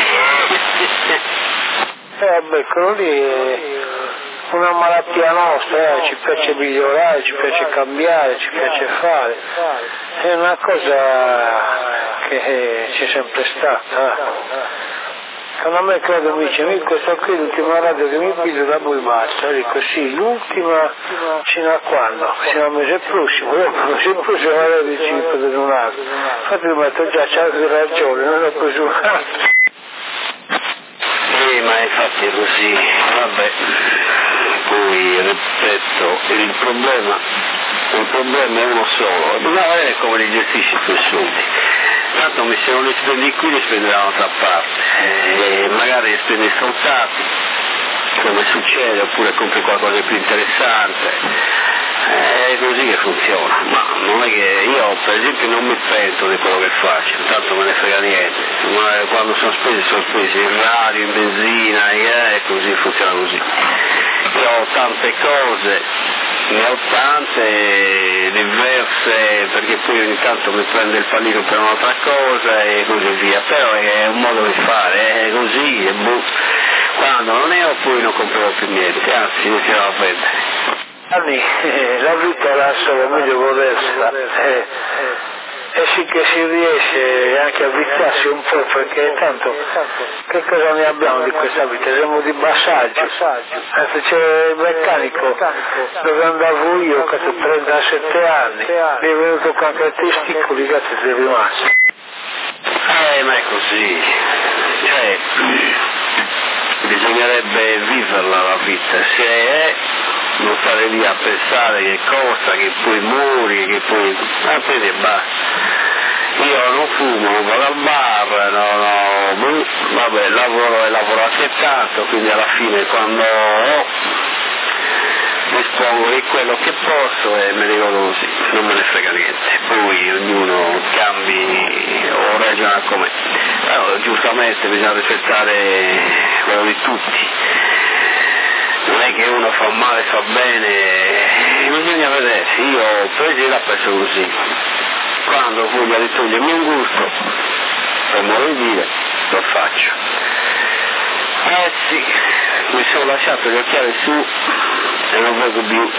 Vabbè, quello lì è una malattia nostra, ci piace migliorare, ci piace cambiare, ci piace fare, è una cosa che c'è sempre stata. Quando a me credo mi dice, questa qui è l'ultima radio che mi piglio da voi basta, dico sì, l'ultima fino a quando? Fino al mese prossimo, dopo il mese prossimo vado di 5 per un altro, infatti ho detto già c'hai ragione, non ho preso un altro. Ma infatti è così, vabbè, poi ripeto, il problema è uno solo, bisogna vedere come li gestisci i tuoi soldi. Tanto se non li spendi qui li spendi da un'altra parte, magari li spendi sfruttati, come succede, oppure compri qualcosa di più interessante. È così che funziona, ma non è che io per esempio non mi pento di quello che faccio, tanto me ne frega niente, ma quando sono spesi in radio, in benzina, così funziona così. Io ho tante cose, ne ho tante diverse, perché poi ogni tanto mi prende il pallino per un'altra cosa e così via, però è un modo di fare, è così, è quando non ne ho poi non comprerò più niente, anzi mi tirerò a vendere. Anni, la vita la solo meglio godersela e sì che si riesce anche a viziarsi un po', perché tanto che cosa ne abbiamo di questa vita? Siamo di passaggio, anzi c'è il meccanico dove andavo io che ho 37 anni, mi è venuto con anche testicoli, cazzo sei rimasto. Ma è così, cioè bisognerebbe viverla la vita, se è non stare lì a pensare che cosa, che poi muori, che poi prendi e basta. Io non fumo, non vado al bar, vabbè, lavoro anche tanto, quindi alla fine quando dispongo di quello che posso e me ne vado così, non me ne frega niente, poi ognuno cambi o ragiona come. Giustamente bisogna rispettare quello di tutti. Non è che uno fa male, fa bene, bisogna vedere, io presi la penso così, quando voglio ritogliermi un gusto, per modo di dire, lo faccio. Sì, mi sono lasciato gli occhiali su e non vedo più.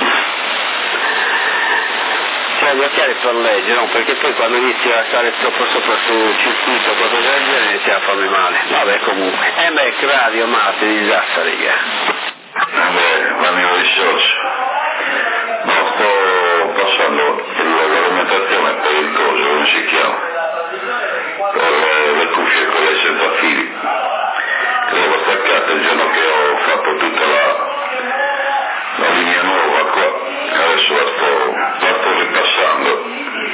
Cioè gli occhiali per leggere, no? Perché poi quando inizi a stare troppo sopra sul circuito, qualcosa del genere, inizia a farmi male. Vabbè, comunque. Radio Marte di Sassariga. Vanno i soci. No, sto passando l'alimentazione per il coso, come si chiama? Per le cuffie, quelle senza fili. Che le ho staccate il giorno che ho fatto tutta la linea nuova qua. Adesso la sto ripassando.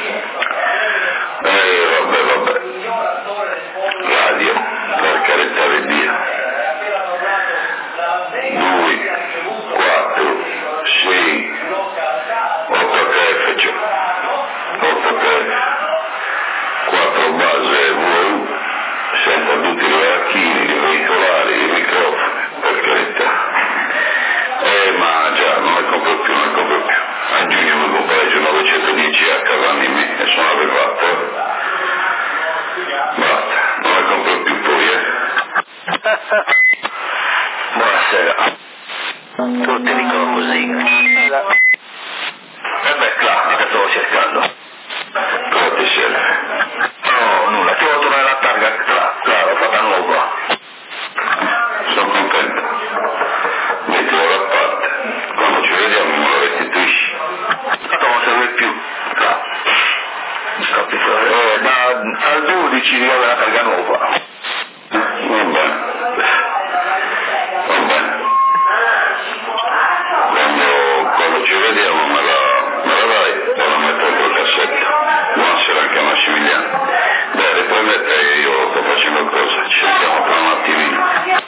Vabbè. Radio, per carità di Dio. 2, 4, 6, 8 TF, 8 TF, 4 base VU, senza tutti i racchini, i veicolari, i microfoni, per carità. Ma già, non ne compro più. A giugno mi comprei giù 910 HVanime e sono arrivato. Basta, non ne compro più poi, Buonasera. Tutti dicono così. Claro, che stavo cercando. cosa ti serve? No, nulla, ti devo tornare la targa, claro, fatta nuova. Sono contento. Mettilo da parte. Quando ci vediamo me lo restituisci. Tanto non serve più. Capito? Al 12 riave la targa nuova. Va bene. Quando ci vediamo me la dai e la metto dentro il cassetto. Buonasera anche a Massimiliano. Beh, riprendete, io sto facendo cosa, ci sentiamo tra un attimino.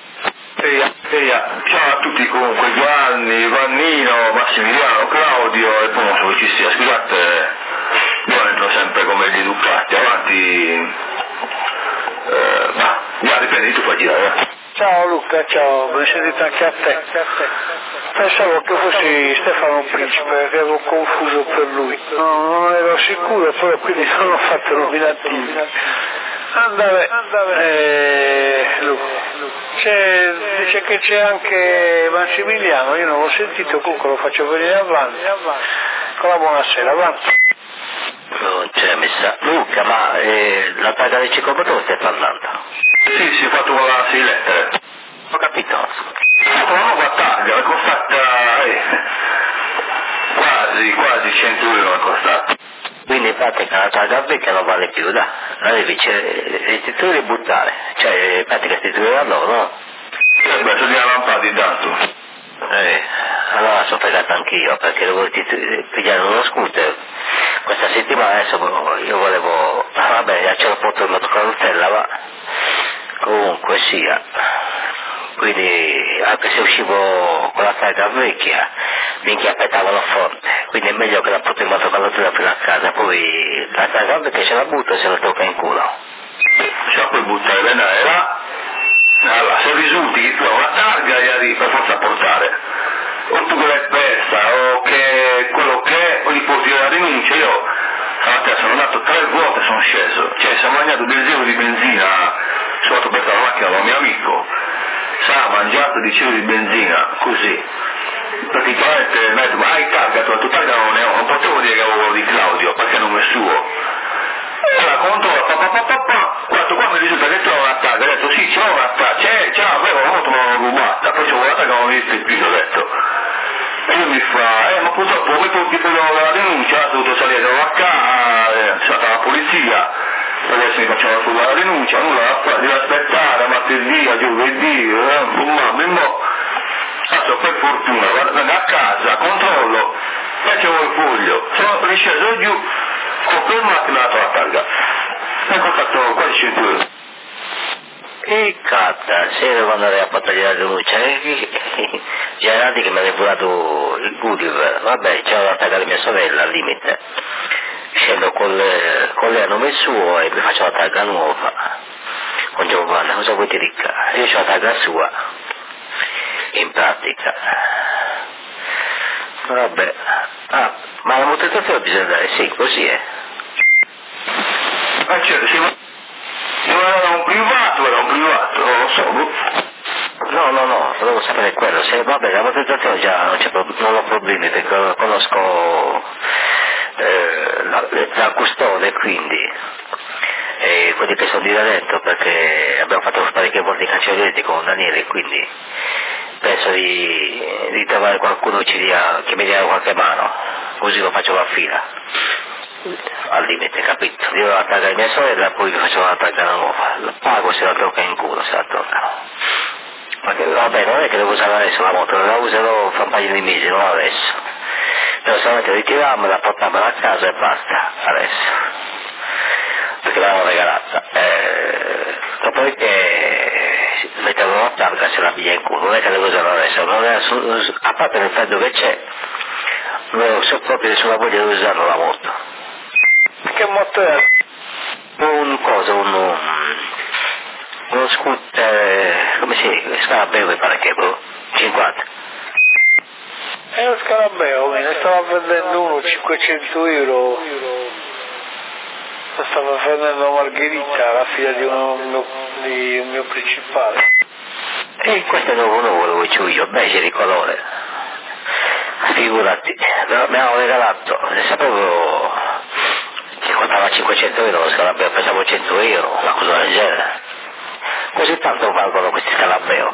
Ciao a tutti comunque, Giovanni, Vannino, Massimiliano, Claudio e poi non so chi ci sia, scusate, io entro sempre come gli educati, avanti, riprendi tu, fai girare. Ciao Luca, ciao, ben sentito anche a te. Pensavo che fossi Stefano Principe, perché avevo confuso per lui. No, non ero sicuro, però quindi non ho fatto nominativi. Luca. Dice che c'è anche Massimiliano, io non l'ho sentito, comunque lo faccio venire avanti. Con la buonasera, avanti. Non c'è, mi sa. Luca, ma la targa del ciclomoto stai parlando? Sì, ho fatto con la siletta. Ho capito. Una nuova targa, è costata quasi 100 euro è costata. Quindi in pratica la targa vecchia non vale più, dai. La devi restituire e buttare. Cioè, in pratica restituire a loro, no? Beh, tu la lampadi tanto. Allora sono fregato anch'io, perché devo pigliare uno scooter. Questa settimana adesso io volevo, vabbè, già ce l'ho portato la carrozzella, ma comunque sia, quindi anche se uscivo con la targa vecchia mi inchiappettavano forte, quindi è meglio che la porto in motocalottina fino a casa, poi la targa vecchia ce la butto e se la tocca in culo. Se la puoi buttare bene là, allora se risulti che tu hai una targa la devi per forza portare, o tu che l'hai persa o che quello che è, o gli porti la denuncia. Io stamattina sono andato 3 volte, sono sceso, cioè si è mangiato 10 euro di benzina, sono andato per la macchina da un mio amico, si è mangiato 10 euro di benzina, così, praticamente mi ha detto, ma hai targa, tu targa non ne ho, non potevo dire che avevo quello di Claudio, perché non è suo. Allora controlla, quando qua mi risulta che c'è una targa, ho detto sì, c'è una targa, ce l'avevo, la moto me l'hanno rubata, poi c'è una targa che non esiste più, ho detto. E lui mi fa, ma purtroppo come tu ti prendono la denuncia, ho dovuto salire da casa, è stata la polizia, adesso mi facciamo trovare la denuncia, nulla da fare, devo aspettare, martedì, giovedì, adesso per fortuna, vado a casa, controllo, e c'avevo il foglio, sono risceso giù, confermato e mi ha dato la targa. E ho fatto quasi 100 euro. E catta, se devo andare a portare la denuncia, Gerardi che mi ha depurato il Gulliver, vabbè, c'è da attaccare mia sorella al limite, scendo con lei a nome suo e mi faccio la targa nuova, con Giovanna, cosa vuoi dire? Io ho la targa sua, in pratica, vabbè, ma la motorizzazione bisogna andare, sì, così è. Ma certo, era un privato, non lo so. No, volevo sapere quello, se vabbè la motorizzazione già non ho problemi perché conosco la custode, quindi e quelli che sono di là dentro, perché abbiamo fatto parecchie volte i cancelletti con Daniele, quindi penso di trovare qualcuno che mi dia qualche mano, così lo faccio la fila al limite, capito? Io la targa di mia sorella, poi vi faccio una targa nuova, la pago se la tocca in culo, se la toccano. Perché vabbè, non è che devo usare adesso la moto, la userò fra un paio di mesi, non adesso. Devo solamente ritirarmela, portarmela a casa e basta, adesso. Perché l'hanno regalata. Dopodiché metterò la targa se la piglia in culo, non è che devo usarla adesso, non è, a parte il freddo che c'è, non so proprio nessuna voglia di usarla la moto. Che moto è? Uno scooter, come si dice? Scarabeo mi pare che, 50. È uno scarabeo, ne stava vendendo uno 500 euro. Lo stava vendendo Margherita, la figlia di un mio principale. E questo è nuovo, lo c'ho io, beige di colore. Figurati, mi hanno regalato, ne sapevo che contava 500 euro lo scarabeo, pensavo 100 euro, una cosa del genere. Così tanto valgono questi scarabeo.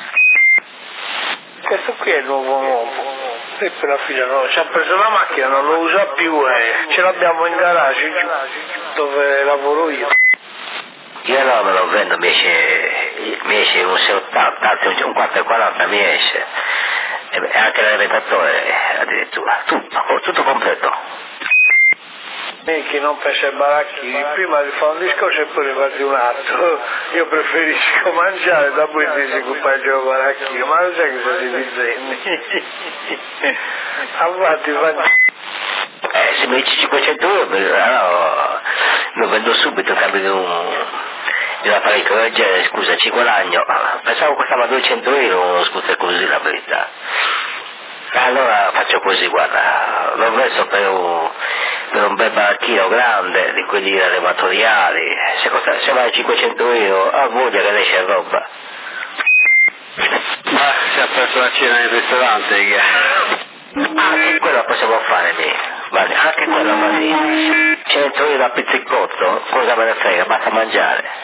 Questo qui è il nuovo. E per la figlia no, ci ha preso la macchina, non lo usa più e ce l'abbiamo in garage dove lavoro io. Io allora me lo vendo, mi esce un 680, anzi un 440 mi esce. E anche l'alimentatore addirittura, tutto completo. Che non pensa ai baracchini, prima di fare un discorso e poi ne fate un altro. Io preferisco mangiare, dopo ti si occupa il gioco baracchino, ma non sai che sono i disegni. Avanti. Se mi dici 500 euro, allora lo vendo subito, cambio di un apparecchio del genere, scusa, ci guadagno. Pensavo costava 200 euro uno scooter così, la verità. Allora faccio così, guarda, l'ho messo per un bel baracchino grande, di quelli rematoriali, se vale 500 euro, ha voglia che ne esce roba. Ma si è perso la cena in ristorante, Anche quello possiamo fare lì, vale, anche quello va lì. 100 euro a pizzicotto, cosa me ne frega, basta mangiare.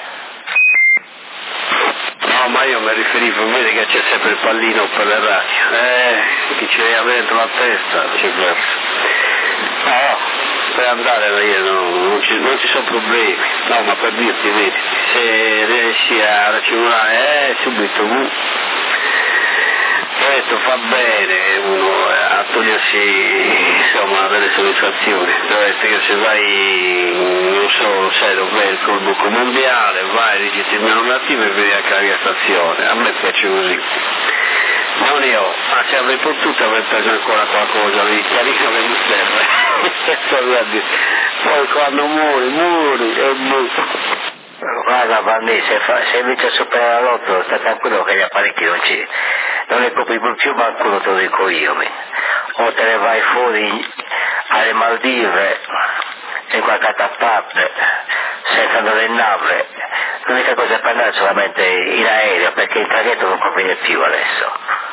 No, ma io mi riferivo, vedi che c'è sempre il pallino per le radio, chi ci aveva dentro la testa, c'è perso. No, per andare non ci sono problemi, no, ma per dirti, vedi, se riesci a racimolare, subito, ho detto fa bene uno a togliersi insomma delle soddisfazioni. Dovete che se vai, non so, sai dov'è il buco mondiale, vai, digiti il mio normativo e vedi anche la mia stazione. A me piace così. Non io, ma se avrei potuto avrei preso ancora qualcosa di chiarino che mi serve. Poi quando muri e buco. Guarda Vanni, se invece a superare l'otto, sta tranquillo che gli apparecchi non ne copi più, ma ancora te lo dico io. O te ne vai fuori alle Maldive, in qualche altra parte, senza andare in nave. L'unica cosa è per andare solamente in aereo, perché il traghetto non conviene più adesso.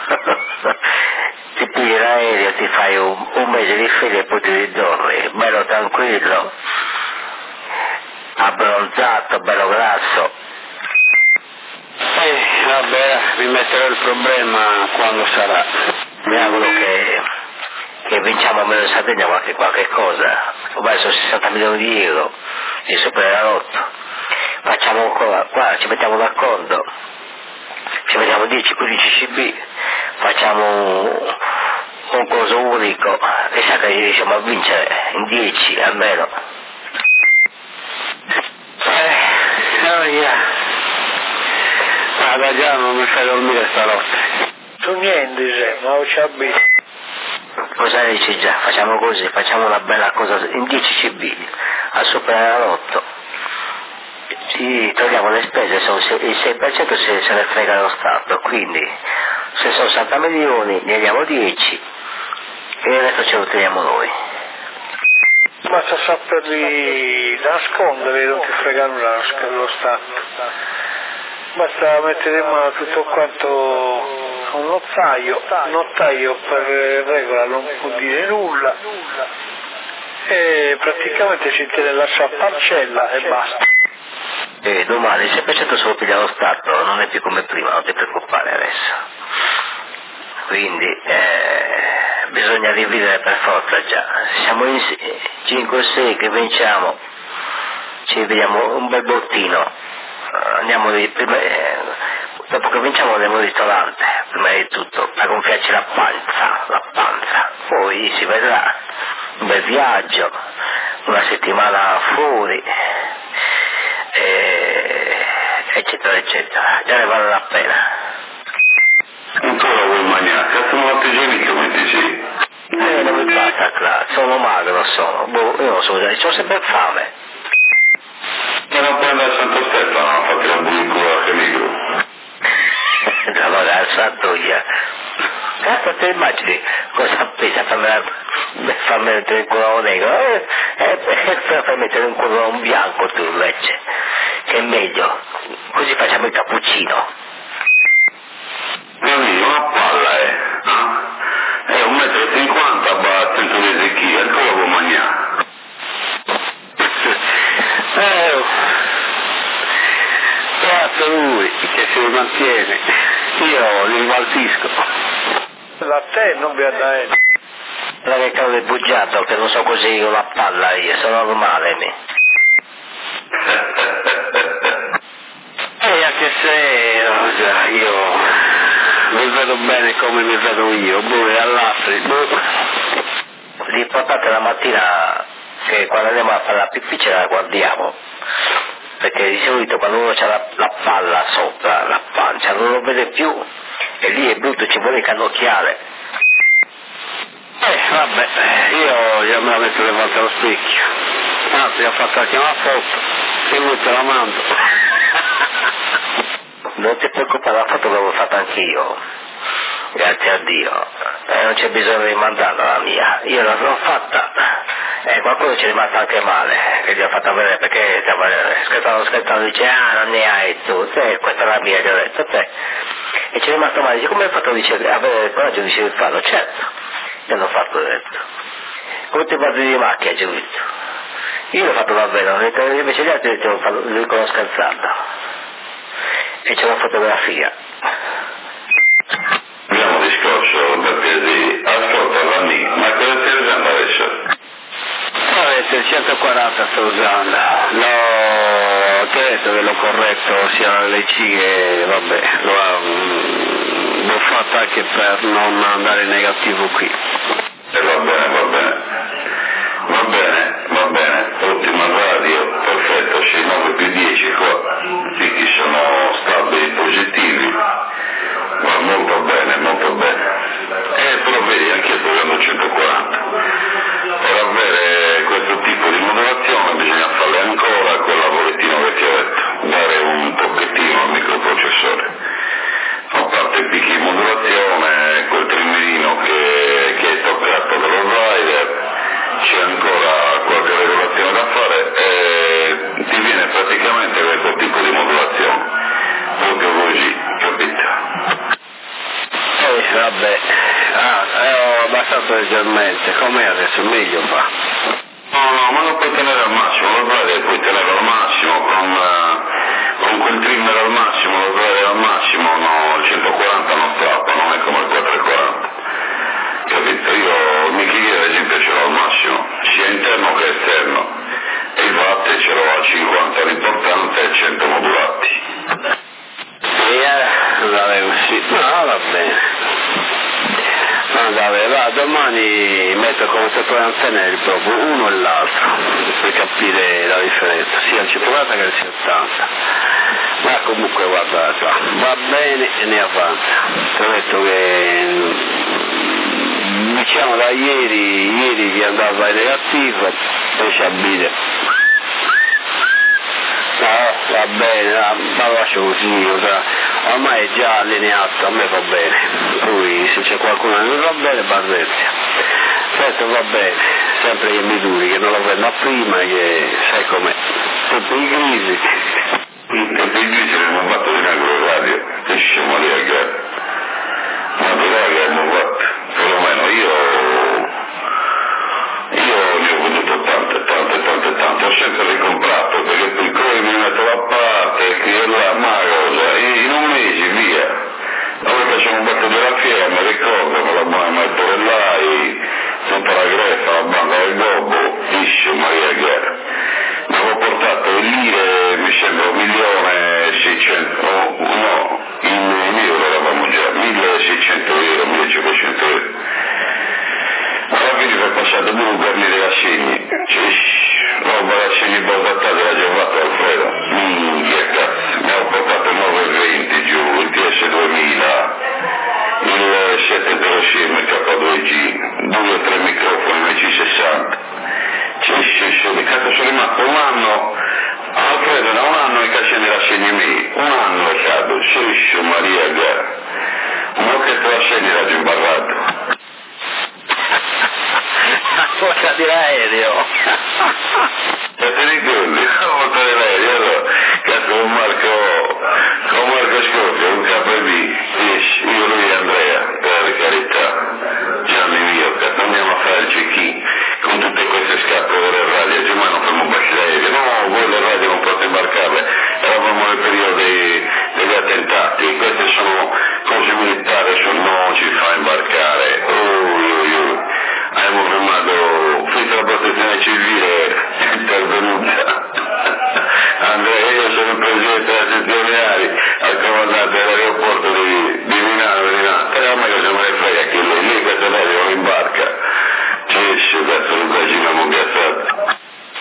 Ti pigli l'aereo, ti fai un mese di fila e poi ti ritorni, bello tranquillo, abbronzato, bello grasso. Vabbè, mi metterò il problema quando sarà. Mi auguro che vinciamo almeno in Sardegna qualche cosa. Ormai sono 60 milioni di euro di Superenalotto. Facciamo ancora, qua ci mettiamo d'accordo, ci mettiamo 10-15 CB, facciamo un coso unico e sa che riusciamo a vincere in 10 almeno. Guarda già non mi fai dormire stanotte. Tu niente, ma ho c'ha visto. Cosa dici già? Facciamo così, facciamo una bella cosa in 10 CB a Superenalotto. Ci togliamo le spese, il 6% se ne frega lo Stato, quindi se sono 60 milioni ne diamo 10 e il resto ce lo teniamo noi. Basta saperli nascondere, non ti frega nulla lo Stato. Basta mettere in mano tutto quanto un notaio per regola non può dire nulla e praticamente ci tiene la sua parcella e basta. E domani il 6% se lo piglia lo Stato, non è più come prima, non ti preoccupare adesso. Quindi bisogna dividere per forza già. Siamo in 5 o 6 che vinciamo, ci vediamo un bel bottino. Andiamo dopo che vinciamo andiamo al ristorante, prima di tutto, per gonfiarci la panza, poi si vedrà, un bel viaggio, una settimana fuori, eccetera eccetera, già ne vale la pena. Ancora vuoi mangiare? Cazzo non ti geni come ti sei? Non mi basta, claro, sono magro, io non so, ho sempre fame. E non puoi andare a Santo Stefano a fare la buicula che micro. Allora al Santoia. Cazzo te immagini cosa pesa farmi mettere il colore negro? Per mettere un colore bianco tu invece, che è meglio, così facciamo il cappuccino. Una palla è 1,50 m a 100 di chili, e come vuoi mangiare? Grazie a lui che si mantiene, io li invalsisco. Da te non vi andare. La che cavolo è bugiato, che non so così una palla io, sono normale me. E anche se io mi vedo bene come mi vedo io, e all'altri. L'importante è la mattina che quando andiamo a fare la pipì ce la guardiamo, perché di solito quando uno ha la palla sopra la pancia non lo vede più e lì è brutto, ci vuole cannocchiare. Vabbè, io già me la metto le volte allo specchio, anzi ho fatto anche una foto, se vuoi te la mando. Non ti preoccupare, la foto l'avevo fatta anch'io, grazie a Dio, non c'è bisogno di mandarla la mia, io l'avevo fatta. Qualcuno ci è rimasto anche male, che gli ho fatto vedere perché stava scherzando, dice non ne hai tu, questa è la mia, gli ho detto te. E ci è rimasto male, dice come hai fatto avere il coraggio di farlo? Certo, io l'ho fatto, ho detto. Come ti parli di macchina, giusto? Io l'ho fatto davvero, invece gli altri li dicono scherzando. E c'è una fotografia. Abbiamo discorso perché ascolta Vanni, ma cosa stai usando adesso? Il 140 sto usando, l'ho detto che l'ho corretto sia le cighe, vabbè, l'ho fatto anche per non andare in negativo qui. abbastanza leggermente, com'è adesso? Meglio fa. No, ma non puoi tenere al massimo, lo driver puoi tenere al massimo, con quel trimmer al massimo, lo driver al massimo, no, il 140 non strappa, non è come il 440. Capito? Io il mio cliente ad esempio ce l'ho al massimo, sia interno che esterno, e il watt ce l'ho a 50, l'importante è 100 modulati. Sì, no, va bene. Va, domani metto come se puoi antenere proprio uno e l'altro per capire la differenza, sia il 50 che il 70. Ma comunque guarda qua, va bene e ne avanza. Ti ho detto che diciamo da ieri che andava in negativo e ci abbide. No, va bene, ma lo lascio così, ormai è già allineato, a me va bene, poi se c'è qualcuno che non va bene, Barrezia. Certo va bene, sempre che mi duri, che non lo prendo a prima, che sai com'è, sempre in crisi. Sempre in crisi non ho fatto di nagro radio, che scemo lì a gara. Ma però che hanno fatto, perlomeno io ne ho venduto tante, ho sempre ricomprato, perché poi come mi metto da parte, che là, ma cosa, in un mese via. Allora facciamo un batto della fiera, mi ricordo, me la metto là, tutta la greffa, la banda del gobbo, isce Maria Guerra. Mi avevo portato il lire, mi sembra 1.600.000, no, in euro eravamo già, 1.600 euro, 1.500 euro. Alla fine per passato pure un per delle assegni, roba l'assegni bordattate la giovata Alfredo, minchia cazzo, mi ho portato 920 giù, il TS2000, il 706 K2G, 2 o 3 microfoni, il C60, cazzo sono rimasto un anno, Alfredo da un anno che scende l'assegni miei, un anno è stato, Maria Gara, un occhetto l'assegni era giù imbarrato. Porta di l'aereo. E ti ricordi? La volta dell'aereo, allora, cazzo con Marco Scoppio, un KV, io lui e Andrea, per carità, Gianni mio, cazzo, andiamo a fare il check-in, con tutte queste scatole delle radio, dice ma non facciamo un bacio d'aereo, no, voi le radio non potete imbarcarle, eravamo nel periodo degli attentati, queste sono cose militari, non ci fa imbarcare, abbiamo fermato finita la protezione civile è intervenuta. Andrea, io sono il presidente della sezione Ari, al comandante dell'aeroporto di Milano, e a me cosa me ne frega che lì questa radio non imbarca. Cazzo Luca ci abbiamo piazzato.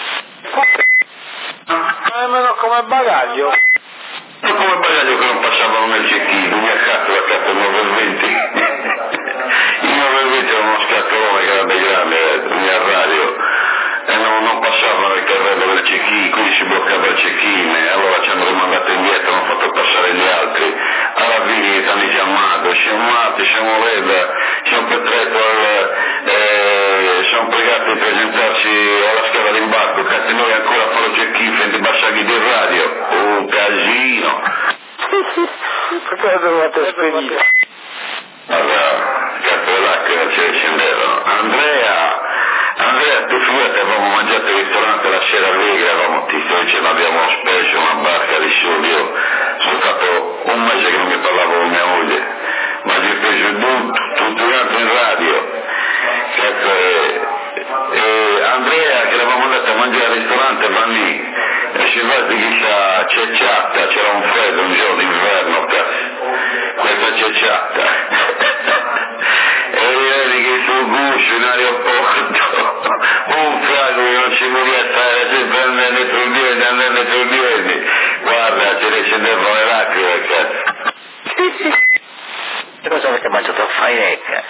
Nemmeno come bagaglio. E come bagaglio che non passavano nel cecchino, mi accatto la cazzo 920. Il 920 era uno scatolone che era grande, mia radio, e non passava nel carrello del check-in, quindi si bloccava il check-in, e allora ci hanno rimandato indietro, hanno fatto passare gli altri. Alla fine hanno chiamato, siamo Veda, siamo Petretto, siamo pregati di presentarsi alla scala d'imbarco, cazzo noi ancora a fare il check-in, frente ai bassaghi del radio, un casino. Perché la dovete spedire? Allora, cazzo le lacrime ce le scendevano. Andrea, tu figurati, avevamo mangiato al ristorante la sera allegra, avevamo dicendo abbiamo speso una barca di soldi, io sono stato un mese che non mi parlavo con mia moglie, ma gli ho preso tutto un altro in radio. Cazzo, Andrea che l'avevamo andato a mangiare al ristorante, va lì, e si va di chissà cecciata, c'era un freddo un giorno d'inverno, cazzo, questa cecciata. E vedi che sul guscio in aeroporto, un frago che non ci voleva stare, sempre andando turbieni, guarda, ce ne scendevano le lacrime, cazzo. Che cosa avete mangiato a Fainecca?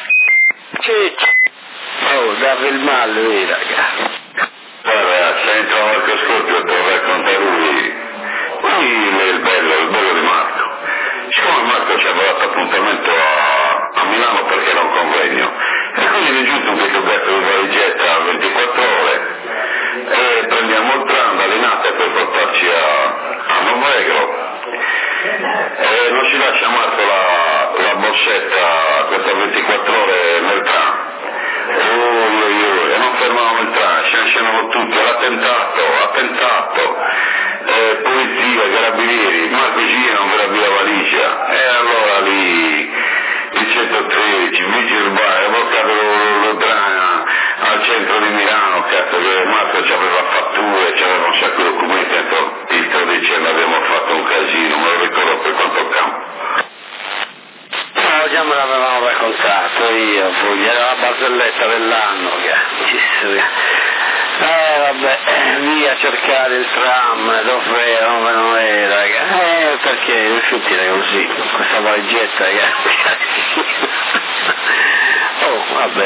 Oh, dava il male lui, raga. Guarda, sento Marco Scoppio, te lo racconta lui il bello di Marco. Siccome Marco ci aveva dato appuntamento a Milano perché era un convegno, e quindi mi è giunto un pezzo di valigetta a 24 ore, e prendiamo il tram da Linate per portarci a Novegro, e non ci lascia Marco la borsetta questa 24 ore nel tram. chiamano tutti, attentato, polizia, carabinieri, ma così non ve la via valigia, e allora lì il 113, vigili urbani, avvocato lo drana al centro di Milano, cazzo, che Marco ci aveva fatture, c'aveva un sacco di documenti, il 13 abbiamo fatto un casino, me lo ricordo per quanto campo. No, già me l'avevamo raccontato io, poi era la barzelletta dell'anno, vabbè, via a cercare il tram, dove non era, perché in effetti era così, questa valigetta, oh, vabbè.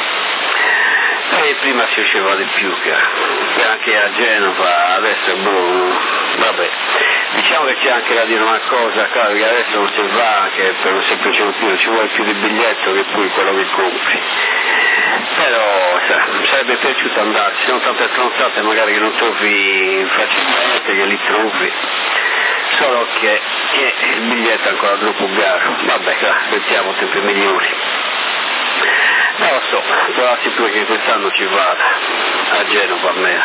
E prima si usciva di più, che anche a Genova, adesso vabbè. Diciamo che c'è anche da dire una cosa, claro, che adesso non si va anche per un semplice motivo, ci vuole più di biglietto che poi quello che compri. Però mi sarebbe piaciuto andarci, sono tante stronzate magari che non trovi facilmente, che li trovi, solo che il biglietto è ancora troppo caro. Vabbè, aspettiamo tempi migliori. Non lo so, però sicuro che quest'anno ci vada, a Genova almeno.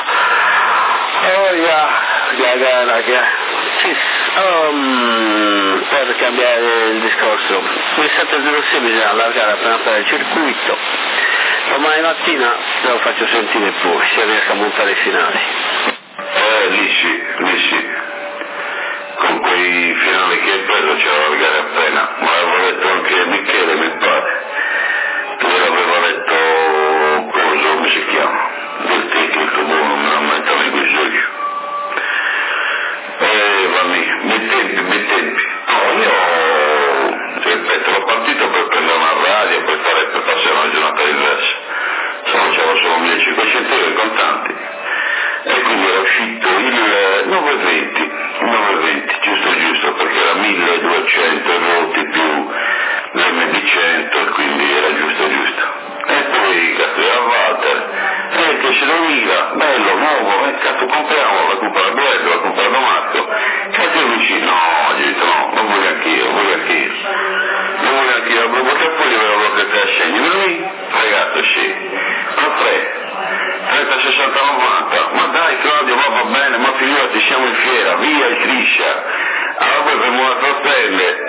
Per cambiare il discorso, il 706 bisogna allargare appena per il circuito, domani mattina te lo faccio sentire poi, se riesco a montare i finali. Lì sì, con quei finali che hai preso c'è da allargare appena, ma l'avevo detto anche Michele, mi pare, tu l'avevo detto cosa, come si chiama, del tecnico buono, non me lo mettono in quei giochi. Mi tempi. No, io, ripeto, l'ho partito per prendere una radio, per passare una giornata diversa. C'avevo solo 1500 euro in contanti. E quindi era uscito il 920, giusto, perché era 1200 voti più l'MD100, e quindi era giusto. E poi, cazzo, era Walter, che ce lo mira, bello, nuovo, cazzo, compriamo, la compra la Guerra, la compra la Marco, cazzo vicino, no, gli ho detto no, non voglio anch'io, perché poi avevo che te assegni, lui, fregato, sì, ma 30-60-90, ma dai Claudio, va bene, ma figurati, siamo in fiera, via il Criscia, allora poi per una tortelle,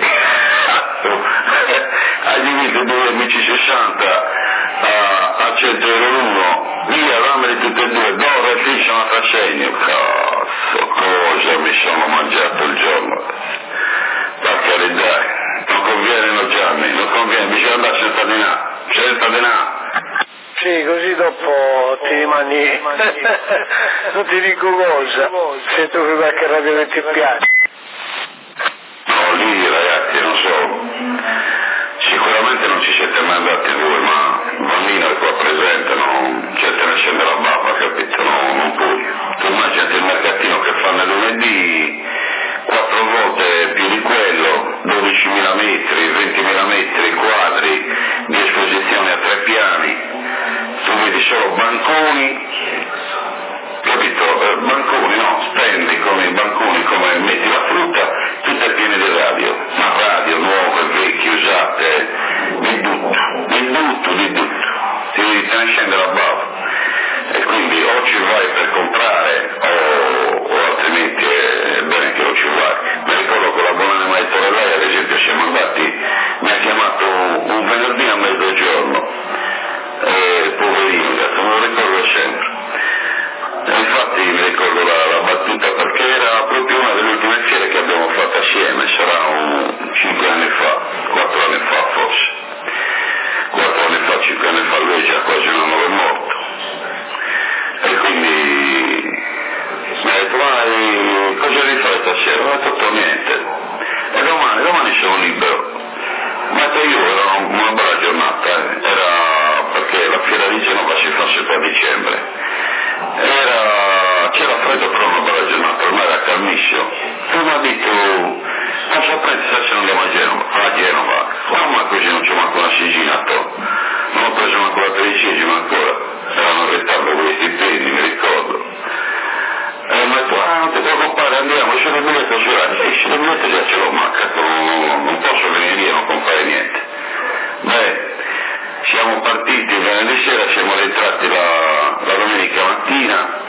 hai diviso 2 amici 60 a 100 euro l'uno, via, dammeli tutti e due, d'oro e Criscia una trasegno, cazzo, cosa mi sono mangiato il giorno, per carità, non conviene no Gianni, non conviene, bisogna andare senza denaro. Sì, così dopo ti rimani, non ti dico cosa, se trovi qualche radio che ti piace. No, lì ragazzi, non so, sicuramente non ci siete mai andati voi, ma Bambino è qua presente, no? Cioè te ne scende la bava, capito? No, non puoi. Tu immaginati il mercatino che fanno lunedì, 4 volte più di quello, 12.000 metri, 20.000 metri quadri di esposizione a 3 piani, tu vedi solo banconi, capito? Banconi, no, stendi come i banconi, come metti la frutta, tutte piene di radio, ma radio nuove, vecchie, usate, di tutto, te ne scende la bava. E quindi o ci vai per comprare o altrimenti è bene che non ci vai. Mi ricordo che la buonanima di Torellai, ad esempio, siamo andati, mi ha chiamato un venerdì a mezzogiorno, poverino, me lo ricordo sempre. E infatti mi ricordo la battuta perché era proprio una delle ultime fiere che abbiamo fatto assieme, sarà 5 anni fa, 4 anni fa forse. 4 anni fa, 5 anni fa, lui già quasi un anno è morto. E quindi mi ha detto, ma cosa rifai stasera? Non ho detto niente. E domani sono libero. Ma io era una bella giornata, era perché la fiera di Genova si fa sempre a dicembre. C'era freddo però una bella giornata, ormai era calmissimo. E mi ha detto, non saprete se non andiamo a Genova. Ma così non c'è manco una sigina, non ho preso manco la tredicesima ancora, erano in ritardo con gli stipendi, mi ricordo. E mi ha detto, non ti preoccupare, andiamo, c'è il biglietto sì, il biglietto già ce l'ho, ma non posso venire via, non comprare niente. Beh, siamo partiti venerdì sera, siamo rientrati la domenica mattina,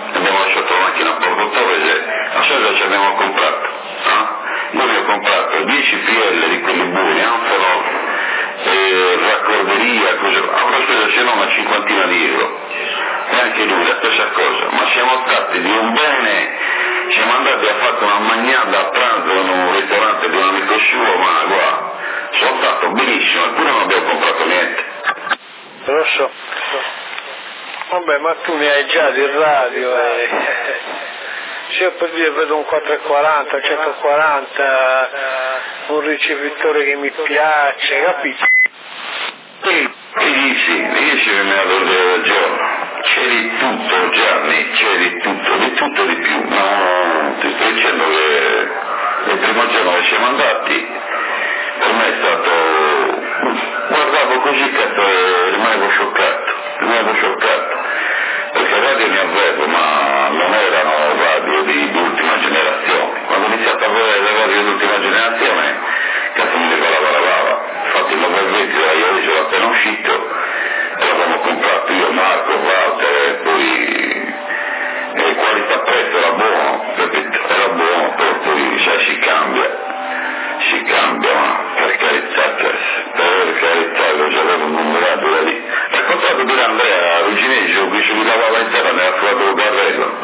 se non una cinquantina di euro. E anche lui la stessa cosa, ma siamo stati di un bene, siamo andati a fare una magnata a pranzo in un ristorante di un amico suo, ma guarda, sono stato benissimo, eppure non abbiamo comprato niente. Lo so. Vabbè, ma tu ne hai già di radio e... Se io per dire vedo un 440, 140, un ricevitore che mi piace, capito? Sì, dici che mi ha l'ordine del giorno. C'è di tutto, Gianni, c'è di tutto di più. No, ti sto dicendo che il primo giorno che siamo andati, per me è stato... Guardavo così che rimanevo scioccato. Perché radio ne avevo, ma non erano radio di ultima generazione. Quando ho iniziato a vedere le radio di ultima generazione, cazzo mi lavava. Infatti il 920 era io appena uscito, e l'avevamo comprato io, Marco, Walter, e poi qualità prezzo era buono, però poi sai, si cambia, ma per carità, io già avevo un numerato da lì. Raccontato di Andrea Ruginesi, ho visto che lavava in terra, ne ha trovato un carrello.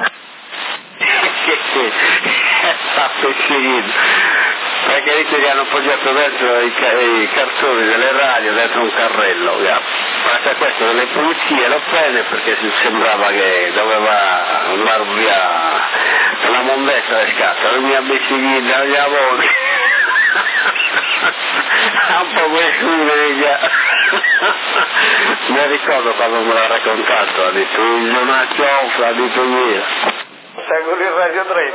Sta pessimino, perché dice che hanno appoggiato dentro i cartoni delle radio dentro un carrello, ma questo delle pulizie lo prende perché sembrava che doveva andare via una mondezza le scatole, la mia bicicletta, la mia voce. Un po' questo mi ricordo quando me l'ha raccontato, ha detto una ciofla, ha detto via. Sai con il Radio 3?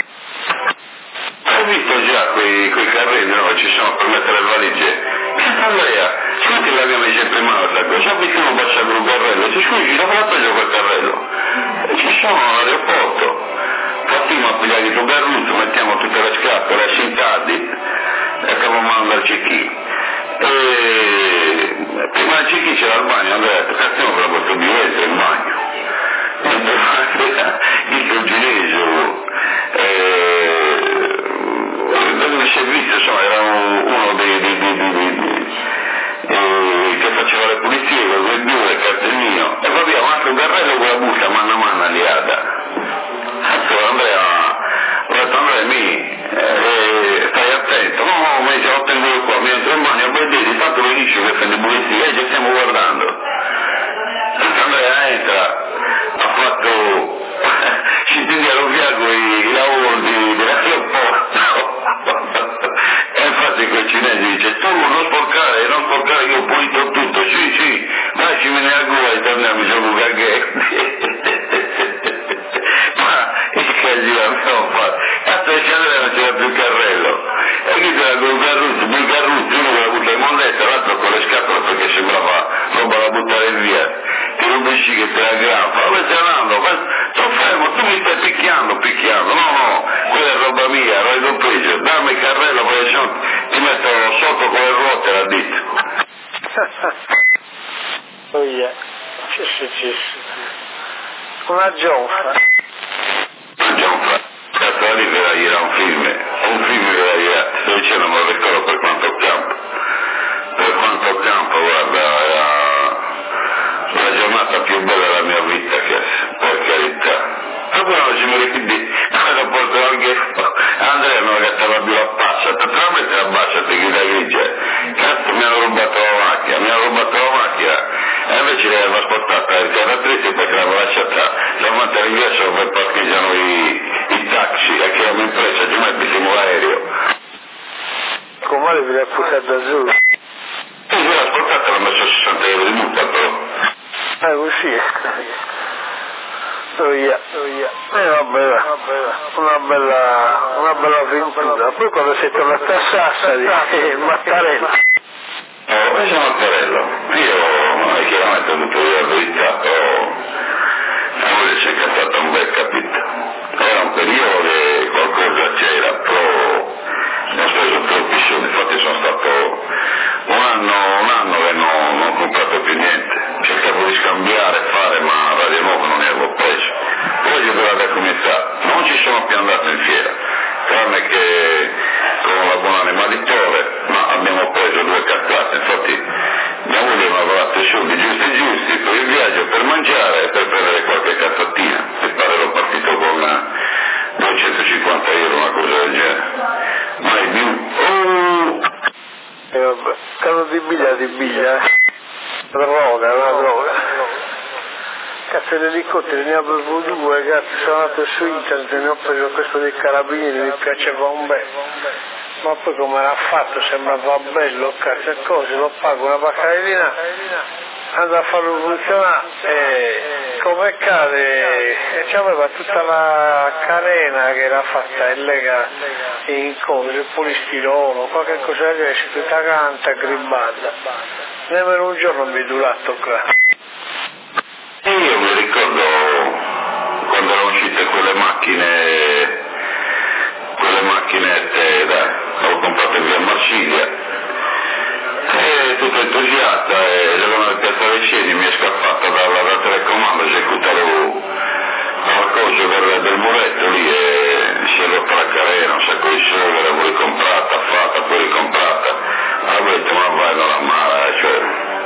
Hai visto già quei carrelli, no? Ci sono per mettere le valigie. Andrea, senti l'abbiamo sempre in mano questa cosa, sappi che uno passa con un carrello, ti scusi, dove l'ha preso quel carrello? E ci sono all'aeroporto. Fattima a pigliare il Berluzzo, mettiamo tutte le scarpe, le cintardi, e acabbiamo a andare al cecchino. E prima del cecchino c'era il bagno, Andrea, cazziamo per questo biglietto in bagno. Il Ruginesi, il servizio, insomma, era uno che faceva le pulizie con le due, il cartellino, e poi abbiamo anche un carrello con la busta manna liata. Andrea, ho detto Andrea, stai attento, no, mi sono ottenuto qua, mi entro in bagno a vedere, tanto lo dice che fai le pulizie, ci stiamo guardando. Andrea entra, ha fatto, ci teneva via i lavori dell'aeroporto, e infatti quel cinese dice, tu non sporcare, io ho pulito tutto, sì, vai, ci viene a gola e torniamo, gioco caghetti. Cazzo di Andrea non c'era più il carrello, e qui c'era con un carruzzo, uno con la butta in mondezza, l'altro con le scatole perché sembrava roba da buttare via, che non riesci che te la graffa, dove stai andando? Sto fermo, tu mi stai picchiando, no, quella è roba mia, ero il peggio, dammi il carrello perché ti metto sotto con le ruote, l'ha detto. Oh yeah, ci. Una gionfa. Cazzo lì era un film era, sto dicendo, non lo ricordo per quanto campo, guarda, era la giornata più bella della mia vita, che per carità. Proprio oggi mi ricordi, quando porto anche Andrea non gattava più la paccia, totalmente la paccia di chi la grigia, cazzo mi hanno rubato la macchina, e invece l'aveva sportata il carratrice perché l'aveva lasciata davanti all'ingresso per parcheggiano i taxi, e che erano in presa, giù mettessimo l'aereo. Come le vi ha portato azzurro? Sì, l'ha sportata, l'ha messo 60 euro di multa però. Così. Oh yeah. Vabbè, una bella avventura. Poi quando sei tornato a Sassari, Mattarella. Invece Mattarello, io chiaramente ho dovuto dire la verità, però la moglie si è cazzata un bel capito. Era un periodo che qualcosa c'era, però non speso troppo, infatti sono stato un anno che non ho comprato più niente. Cercavo di scambiare, ma Radio Nuovo non ne avevo preso. Poi io doveva cominciare, non ci sono più andato in fiera, tranne che con la buona anima di Tore, ma abbiamo preso 2 cazzate, infatti mia moglie mi aveva dato i soldi giusti, Sicilia, una droga. Cazzo, l'elicottero ne ho bevuto due, cazzo, sono andato su internet, ne ho preso questo dei carabinieri, mi piaceva un bel. Ma poi come l'ha fatto, sembrava bello, cazzo, e cose, lo pago una baccarellina, andavo a farlo funzionare e come cade, e c'aveva tutta la carena che era fatta in lega in cose, il polistirolo, qualche cosa che esce tutta canta, grimbata. Nemmeno un giorno mi è durato qua. Io mi ricordo quando erano uscite quelle macchinette, avevo comprato via Marsiglia, e tutto entusiasta, e ero nel piazza Vicini, mi è scappata dalla telecomando, esecutarlo alla cosa del muretto lì e si è rotta la carena, un sacco di soldi, l'avevo ricomprata, fatta, poi ricomprata, avevo detto ma vai dalla mala, cioè,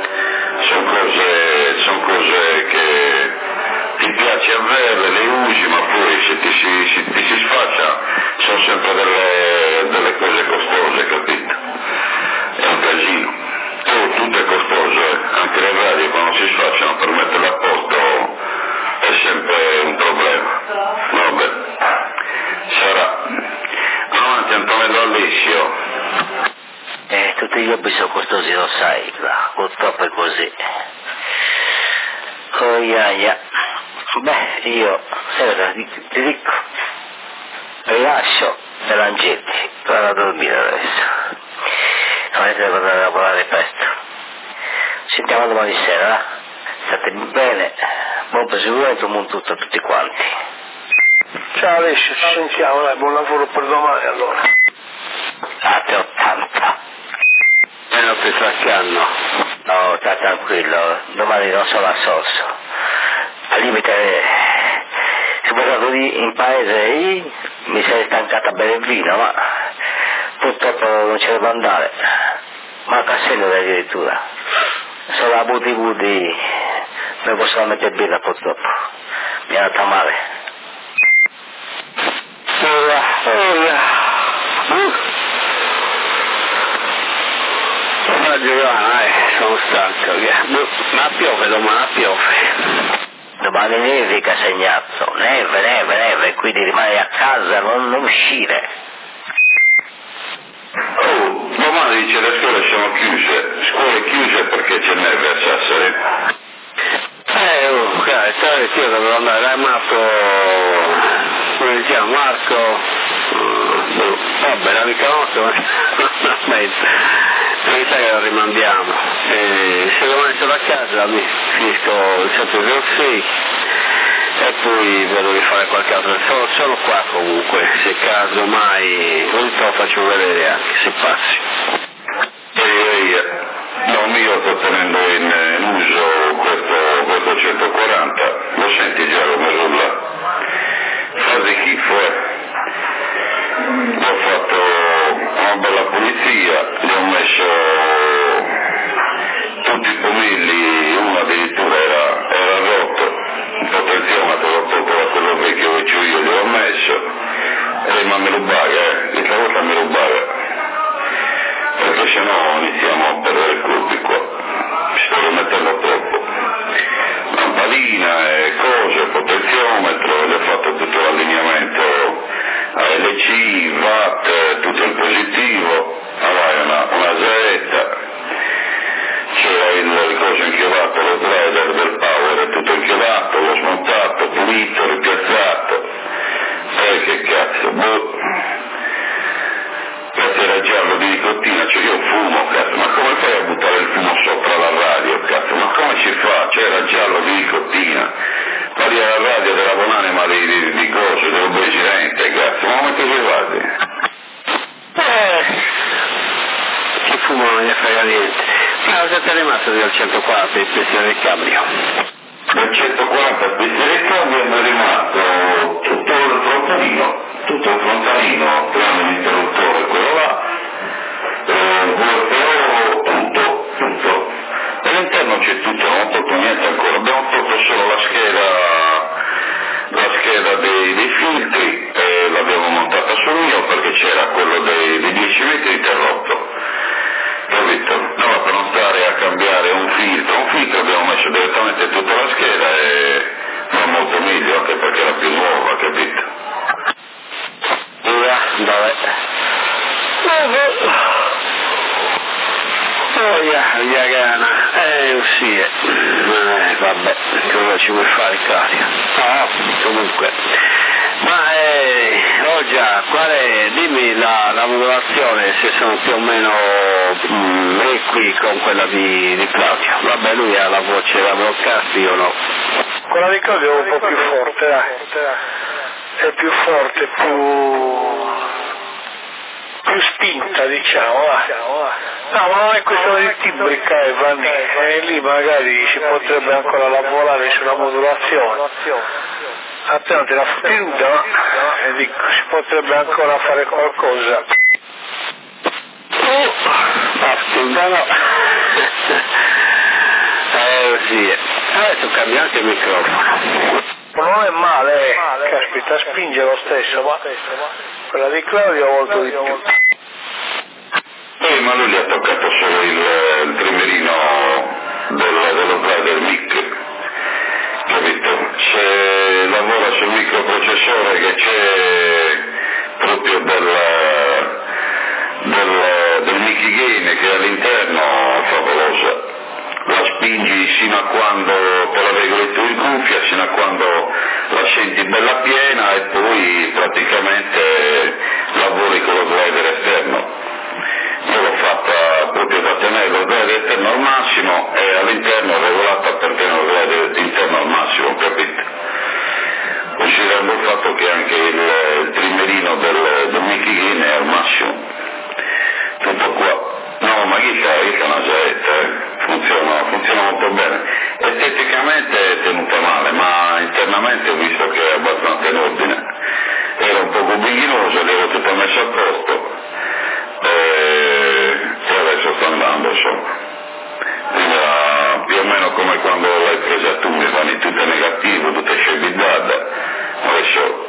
sono cose che ti piace averle, le usi, ma poi se ti si sfaccia sono sempre delle cose costose, capito? È un casino. Tutto è costoso, anche le radio quando si sfacciano per metterle a posto è sempre un problema. Vabbè, sarà. Avanti Antonello Alessio. Tutti gli hobby sono costosi, lo sai, purtroppo è così. Oh yeah. Beh, io, sai, ti dico, rilascio e l'Angetti, vado a dormire adesso. Avete da andare a lavorare presto. Sentiamo domani sera, va? State bene, buon proseguimento, buon tutto a tutti quanti. Ciao Alessio, ci sentiamo, dai, buon lavoro per domani allora. State 80. Non ti saccano. No, sta tranquillo, domani non sono a Sorso. Al limite, sono stato lì in paese, mi sei stancata a bere il vino, ma purtroppo non ce ne devo andare. Ma a Castello addirittura. Solo a Budi non posso la mettere birra purtroppo. Mi è andata male. Sono stanco, ma piove domani, piove. Domani nevica, Segnazzo, neve, quindi rimani a casa, non uscire. Domani dice le scuole sono chiuse perché c'è neve a Sassari. Sai, io dovevo andare a come si chiama, Marco, vabbè, l'amica nostra, mi sa che lo rimandiamo. Se domani sono a casa mi finisco il 706 e poi vedo di fare qualche altro. Sono qua comunque, se caso mai ogni te lo faccio vedere anche se passi. No, io sto tenendo in uso questo 140, lo senti già come rulla? Fa di schifo, Ho fatto una bella pulizia, gli ho messo tutti i pomilli, uno addirittura era rotto, un potenziometro l'ho tolto da quello vecchio che c'ho io, gli ho messo, ma me lo paga, questa volta me lo paga, perché sennò iniziamo a perdere colpi qua, ci sto rimettendo troppo. Lampadina e cose, potenziometro, gli ho fatto tutto l'allineamento ALC, watt, tutto il positivo, una zetta, c'era il coso inchiodato, lo slider del power, tutto inchiodato, l'ho smontato, pulito, ripiazzato, che cazzo, era giallo di nicotina, cioè io fumo, cazzo, ma come fai a buttare il fumo sopra la radio, cazzo, ma come si fa? C'era giallo di nicotina, parli alla radio della buonanima di cose, del presidente, cazzo, ma come ti fai? Chi fuma non gli frega niente. Ma cosa ti è rimasto del 140 di spessione del cambio? Del 140 spessione del cambio mi è rimasto tutto il frontalino, tranne l'interruttore, quello là, tutto. E all'interno c'è tutto, non ho tolto niente ancora, abbiamo tolto solo la scheda dei filtri, e l'abbiamo montata sul mio perché c'era quello dei 10 metri interrotto, capito? No, per non stare a cambiare Sì, vabbè, cosa ci vuoi fare, Claudio? No, comunque. Ma Olgia, dimmi la modulazione, se sono più o meno equi con quella di Claudio. Vabbè, lui ha la voce da broadcast, io no. Quella di Claudio è un po' più forte, dai. È più forte, più spinta, diciamo, va. No, ma non è questione di tibrica, Vanni, lì magari ci potrebbe ancora lavorare sulla modulazione. A te non te la fottuta, no? Dico, si potrebbe ancora fare qualcosa. No. Sì. Adesso cambia anche il microfono. Non è male, caspita, spinge lo stesso, ma quella di Claudio molto di più. Ma lui gli ha toccato solo il primerino dello driver mic, capito? Se lavora sul microprocessore che c'è proprio del Mickey Gain che è all'interno, favolosa. La spingi sino a quando te la regoli tu in cuffia, sino a quando la senti bella piena e poi praticamente lavori con lo driver esterno. Io l'ho fatta proprio da tenere lo driver esterno al massimo e all'interno regolata per tenere lo driver interno al massimo, capito? Considerando il fatto che anche il trimerino del Mickey Gain è al massimo. Tutto qua. No, ma chi c'è una saetta, funziona molto bene. Esteticamente è tenuta male, ma internamente ho visto che è abbastanza in ordine. Era un po' bighinoso, l'avevo tutto messo a posto e adesso sta andando, insomma. Era più o meno come quando l'hai presa tu, mi fanno tutte negative, tutte scegliddate. Adesso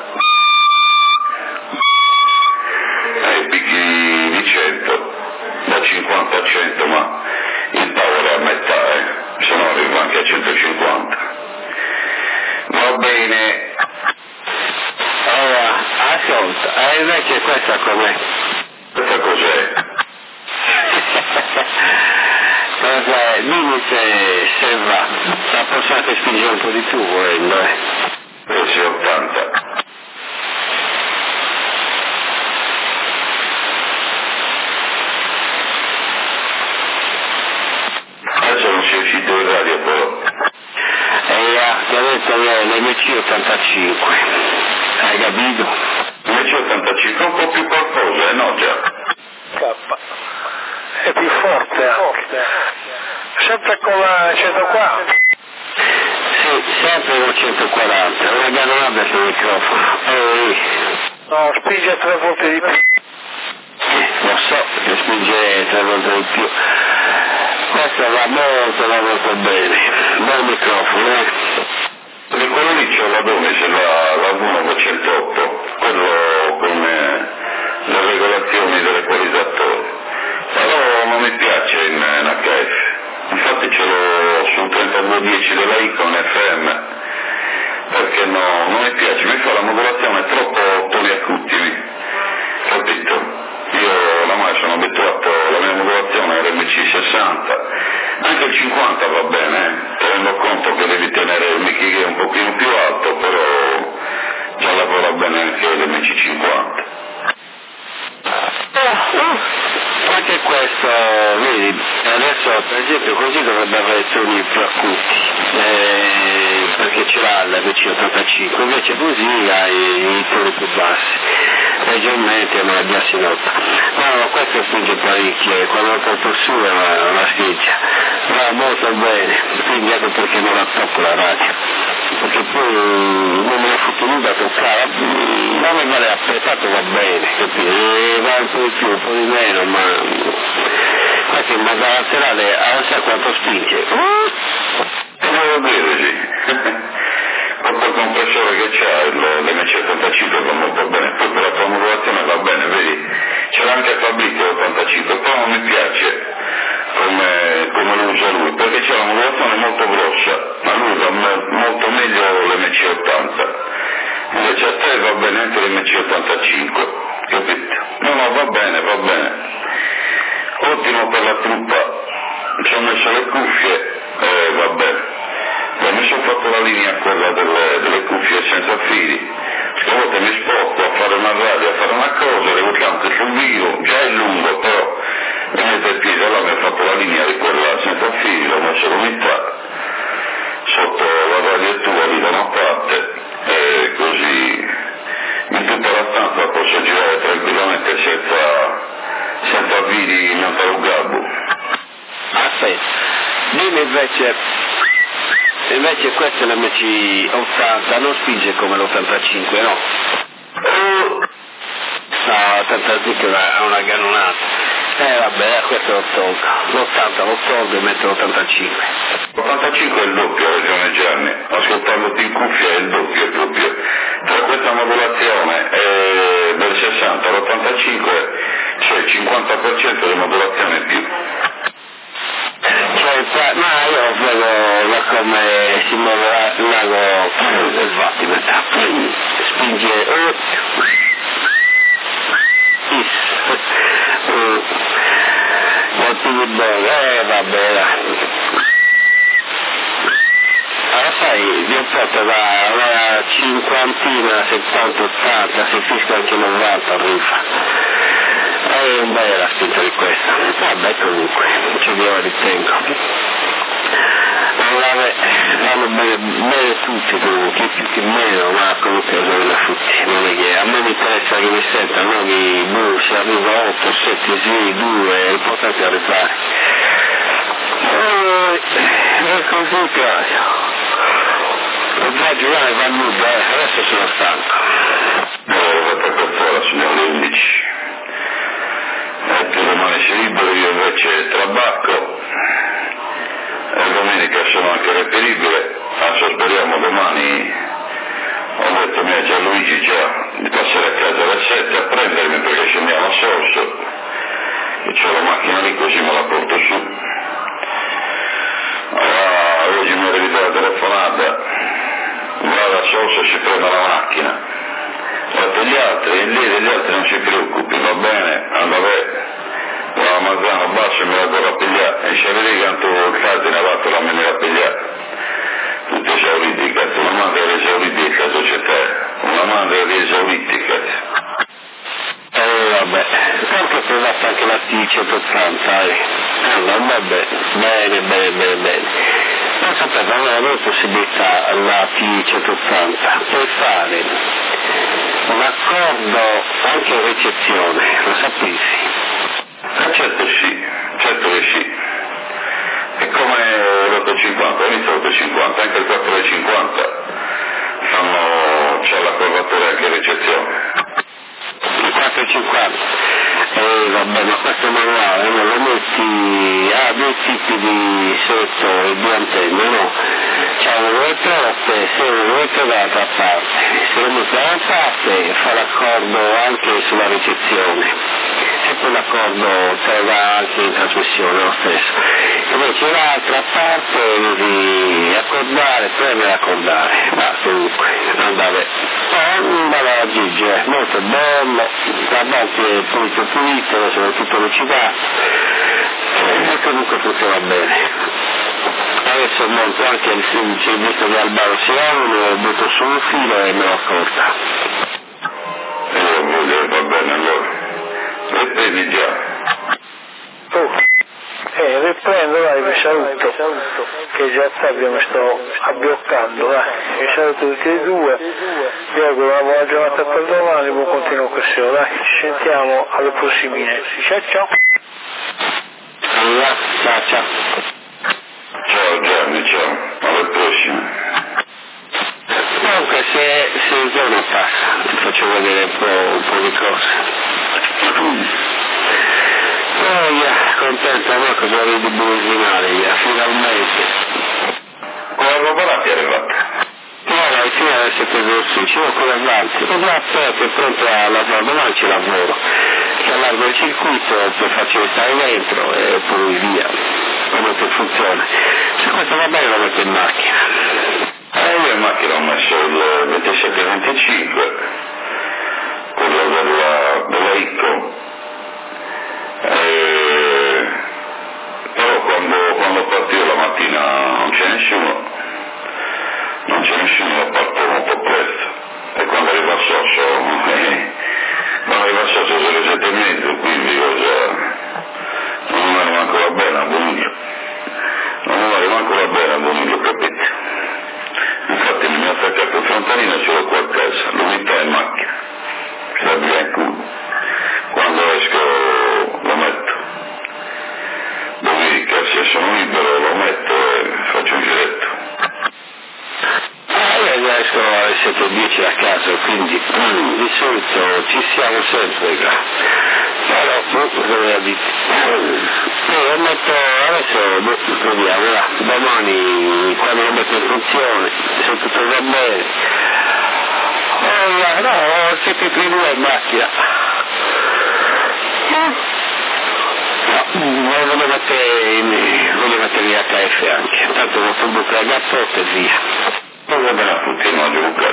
picchi di 100, da 50 a 100, ma il power è a metà, se no arrivo anche a 150. Va bene. Allora, ascolta, invece questa com'è? Questa cos'è? Cos'è? Dimmi se va. La posso anche spingere un po' di più volendo, Sì, 80. Adesso non sei uscito in radio però. Ti ho detto l'MC85, hai capito? l'MC85 è un po' più qualcosa, no già? È più forte anche. Sempre con la 140. Sì, sempre con 140, non abbiamo abbia sul microfono. No, spinge 3 volte di più. Lo so che spinge 3 volte di più. Questo va molto bene. Buon microfono, Perché quello lì c'è la Dome, la 1.108, quello con le regolazioni dell'equalizzatore. Però non mi piace in HF, infatti ce l'ho sul 3210 della Icon FM, perché non mi piace, mi fa la modulazione troppo toni acuti, capito? Io oramai sono abituato, la mia modulazione è l'MC 60, anche il 50 va bene, ti rendo conto che devi tenere il Mickey Gain un pochino più alto, però già lavora bene anche l'MC 50. Anche questo, vedi, adesso per esempio così dovrebbe avere toni più acuti, perché ce l'ha l'MC85, invece così hai i toni più bassi, leggermente ma già si nota. No, questo spinge parecchio, quando lo porto su è una scheggia, va molto bene, quindi ecco perché non la tocco la radio, perché poi non me la fotto nuda a toccare, ma mi vale appettato va bene, capito? Va un po' di più, un po' di meno, ma questo in modo laterale, sa quanto spinge. Devo dire sì. Proprio il compressore che c'ha, l'MC85 va molto bene, poi per la tua modulazione va bene, vedi? C'era anche Fabrizio l'85, però non mi piace come lo usa lui, perché c'è una modulazione molto grossa, ma lui usa molto meglio l'MC80, invece a te va bene anche l'MC85, capito? No, va bene. Ottimo per la truppa, ci ho messo le cuffie, Vabbè, mi sono fatto la linea quella delle cuffie senza fili, a volte mi sposto a fare una radio, a fare una cosa, arrivo anche sul vivo, già è lungo, però mi mette il piede, allora mi ho fatto la linea di quella senza fili, l'ho messo l'unità sotto la radioattiva lì da una parte, e così in tutta la stanza posso girare tranquillamente senza fili in antarugabbo. Aspetta, dimmi invece questa è l'MC80, non spinge come l'85, no? No, l'85 è una cannonata. Vabbè, questo lo tolgo. L'80 lo tolgo e metto l'85. L'85 è il doppio, ha ragione Gianni. Ascoltandoti in cuffia è il doppio. Tra questa modulazione del 60 all'85 c'è il 50% di modulazione in più. Ma io vedo come si muove il lago del Vattimetà, spinge molto di bello, vabbè. Allora sai, vi ho fatto da una cinquantina, 70, 80, si fisca anche 90 arriva. È un bella la spinta di questa. Vabbè, comunque, ci io ritengo. Vanno bene tutti comunque, chi più che meno, ma comunque sono tutti. Non è che a me mi interessa che mi senta, no? Che se arriva 8, 7, 6, 2, l'importante è arrivare. E così piace. Già giurare va nuda, adesso sono stanco. Vado per fuori, signore 11. Tu rimani libero, io invece trabacco. Domenica sono anche reperibile, speriamo domani, ho detto a Gianluigi già di passare a casa alle 7 a prendermi perché scendiamo a Sorso, e c'ho la macchina lì così me la porto su. Allora, oggi mi è arrivata la telefonata, vado a Sorso e si prende la macchina, ho detto gli altri non si preoccupi, va bene, andate. La Mazzano basso e me la corro a pigliare, e se vedi quanto il cardine ha fatto la me a pigliare, tutti esauriti, cazzo, una madre è esauriti la società, una madre è esauriti, cazzo. Vabbè, tanto ho provato anche la T180, vabbè, bene. Non sapevo, avevo possibilità la T180 per fare un accordo anche in ricezione, lo sapessi? Certo che sì. È come l'850, inizia l'850, anche il 450 c'è l'accordatore anche in ricezione. Il 450? Vabbè, ma questo manuale lo metti, ha due tipi di sensori, due antenne, no? C'è un retrote, se un retro dall'altra parte. Se lo metti dall'altra parte fa l'accordo anche sulla ricezione. E poi l'accordo va anche in trasmissione lo stesso. Invece l'altra parte devi accordare, premere accordare, ma comunque andava a Gigi, molto bello, guardate pulito, soprattutto lucidato, e comunque funziona bene. Adesso monto anche il servizio di Albano Siano, lo butto su un filo e me lo accorda. Va bene allora. Riprendi già. Riprendo, dai, vi saluto, che già mi sto abbioccando, dai, vi saluto tutti e due, vi auguro una buona giornata per domani, buon continuo così, dai, ci sentiamo alle prossime, ciao. Ciao. Ciao Gianni, ciao, alle prossime. Comunque se il giorno passa, ti faccio vedere un po' di cose. Contenta, ma cosa avevi di benzinare, finalmente. Con la roba là ti è arrivata? No, fino adesso per il ci ho ancora avanti. Ho già aperto e pronto a lavorare, domani ci lavoro. Che allargo il circuito per farci stare dentro e poi via. Come funziona. Se questo va bene lo metto in macchina. Io in macchina ho messo il 27-25, quello della ICO. Però quando parto io la mattina me parto molto presto, e quando arriva a Sosso sono le 7:30, quindi io già non mi arriva ancora bene a Bonillo, capite? Infatti mi ha attaccato il frontalino e ce l'ho qua a casa, l'unità è in macchina, sta via in culo, quando esco lo metto, domenica se sono libero lo metto e faccio un giretto. Io esco alle 7:10 a casa, quindi di solito ci siamo sempre qua. Però cosa dite? Io metto adesso, proviamo, domani quando lo metto in funzione, se tutto va bene. No, ho 7:32 in macchina. Voglio mettere in HF anche, tanto lo può bucare da porta e via. Non va bene a tutti, no,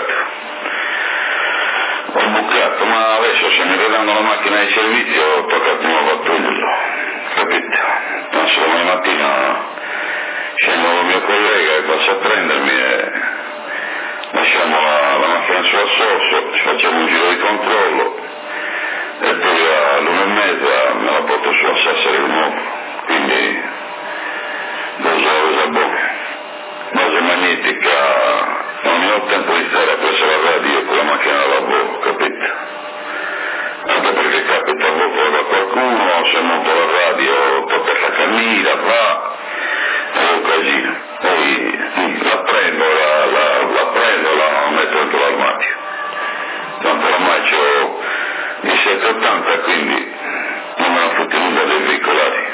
ho bucato, ma adesso se mi ridanno la macchina di servizio tocca di nuovo a toglierlo, capito? Adesso domani mattina scendo il mio collega e passa a prendermi e lasciamo la macchina su Assosso, ci facciamo un giro di controllo e poi all'1:30 me la porto su a Sassari di nuovo, quindi cosa buona. Base magnetica, non ho tempo di stare presso la radio con la macchina da lavoro, capito? Anche perché capita a volte da qualcuno, se monto la radio, tocca la cammina, va, è un casino. Poi la prendo, la metto dentro l'armadio. Tanto ormai c'ho i 780, quindi non me la fotti nulla dei veicolari.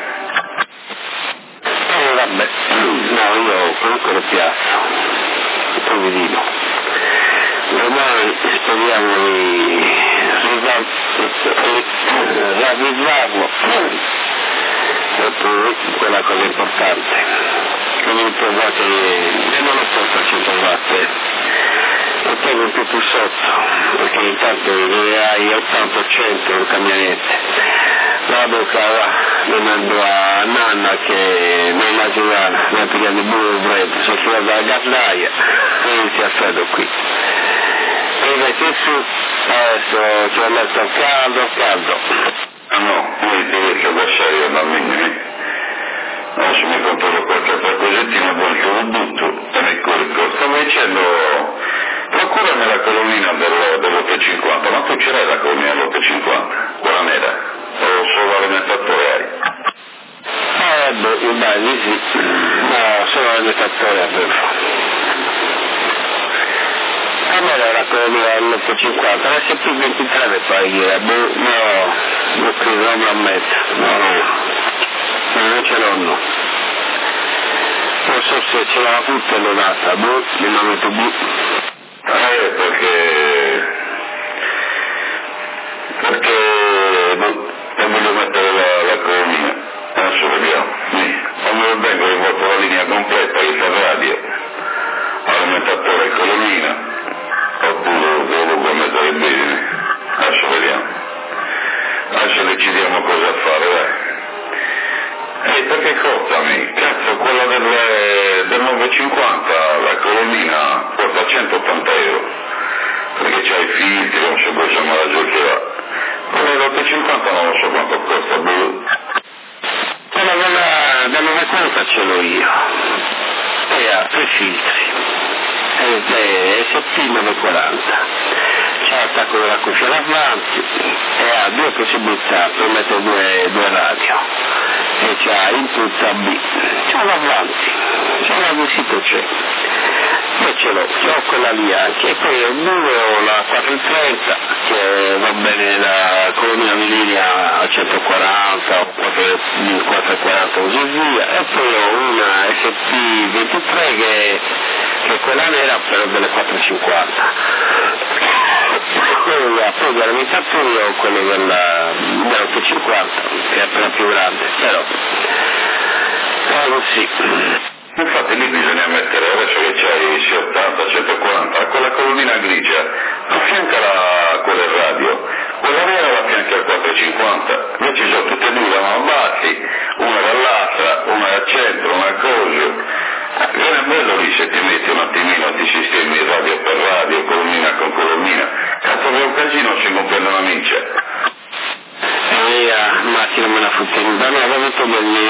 Vabbè, no, io comunque lo piazzo, poverino. Domani speriamo di ravvivarlo, e poi quella cosa importante. Comunque guardate, non lo porto a 100 watt, lo tengo un po' più sotto, perché intanto hai 80% non cambia niente. Vado lo mando a Nanna che non la giovana, mi ha pigliato il burro freddo, sono sulla dalla gaslaia e inizia il freddo qui. E invece su, adesso ci ho messo al caldo. Ah no, io ti vedo da serio da me. Adesso mi controllo qualche altra cosettina, poi che ho butto e mi corco. Stavo dicendo, procurami la colonnina dell'850, ma tu ce l'hai la colonnina dell'850? Quella nera? O solo l'alimentatore hai? Dai, sì. No, solo l'alimentatore avevo. A me era quello dell'850, adesso più 23 poi no, non lo ammetto, non ce l'ho no. Non so se ce l'ha tutta e l'ho data, mi hanno detto perché voglio mettere la colonnina, adesso vediamo, quando vengo rivolto la linea completa che fa radio, alimentatore e colonnina, oppure devo mettere bene, adesso vediamo, adesso decidiamo cosa fare, dai. Perché costami? Cazzo, quella del 950, la colonnina costa 180 €, perché c'hai i filtri, non so poi insomma la giocherà. Quella dell'850 non lo so quanto costa, Quella da 940 ce l'ho io, e ha 3 filtri, è SP 940. C'è l'attacco della cuffia davanti e ha 2 possibilità per mettere due radio e c'ha input AB, c'ha davanti, c'è la sito c'è. Io ce l'ho quella lì anche, e poi ho la 430 che va bene la colonnina di linea a 140 o 440 così via, e poi ho una SP23 che è quella nera però delle 450. Poi dell'alimentatore ho quello dell'850 che è appena più grande, però sì. Infatti lì bisogna mettere, adesso che c'hai 80, 140, quella colonnina grigia, affiancala a quella radio, quella nera la affianca al 450, invece sono tutte e due da mano bassi, una dall'altra, una al centro, una cosa. Viene bello lì se ti metti un attimino, ti sistemi il radio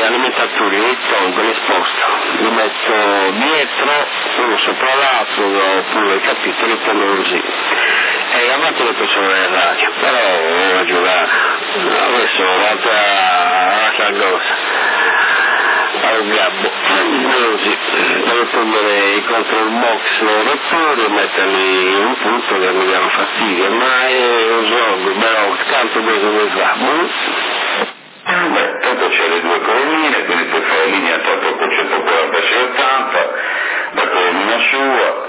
alimentatori, li tolgo, li sposto, li metto dietro, uno sopra l'altro, oppure capito, li tengo così. E avanti le persone nel radio, però a giocare, adesso un'altra cosa. Al gabbo, così, devo prendere i control box rettori e metterli in un punto che mi danno fastidio, ma è un gioco, però tanto cosa vuoi fare? Beh, tanto c'è le due colonnine, quindi puoi fare linea tra 140 e 80, la colonnina sua,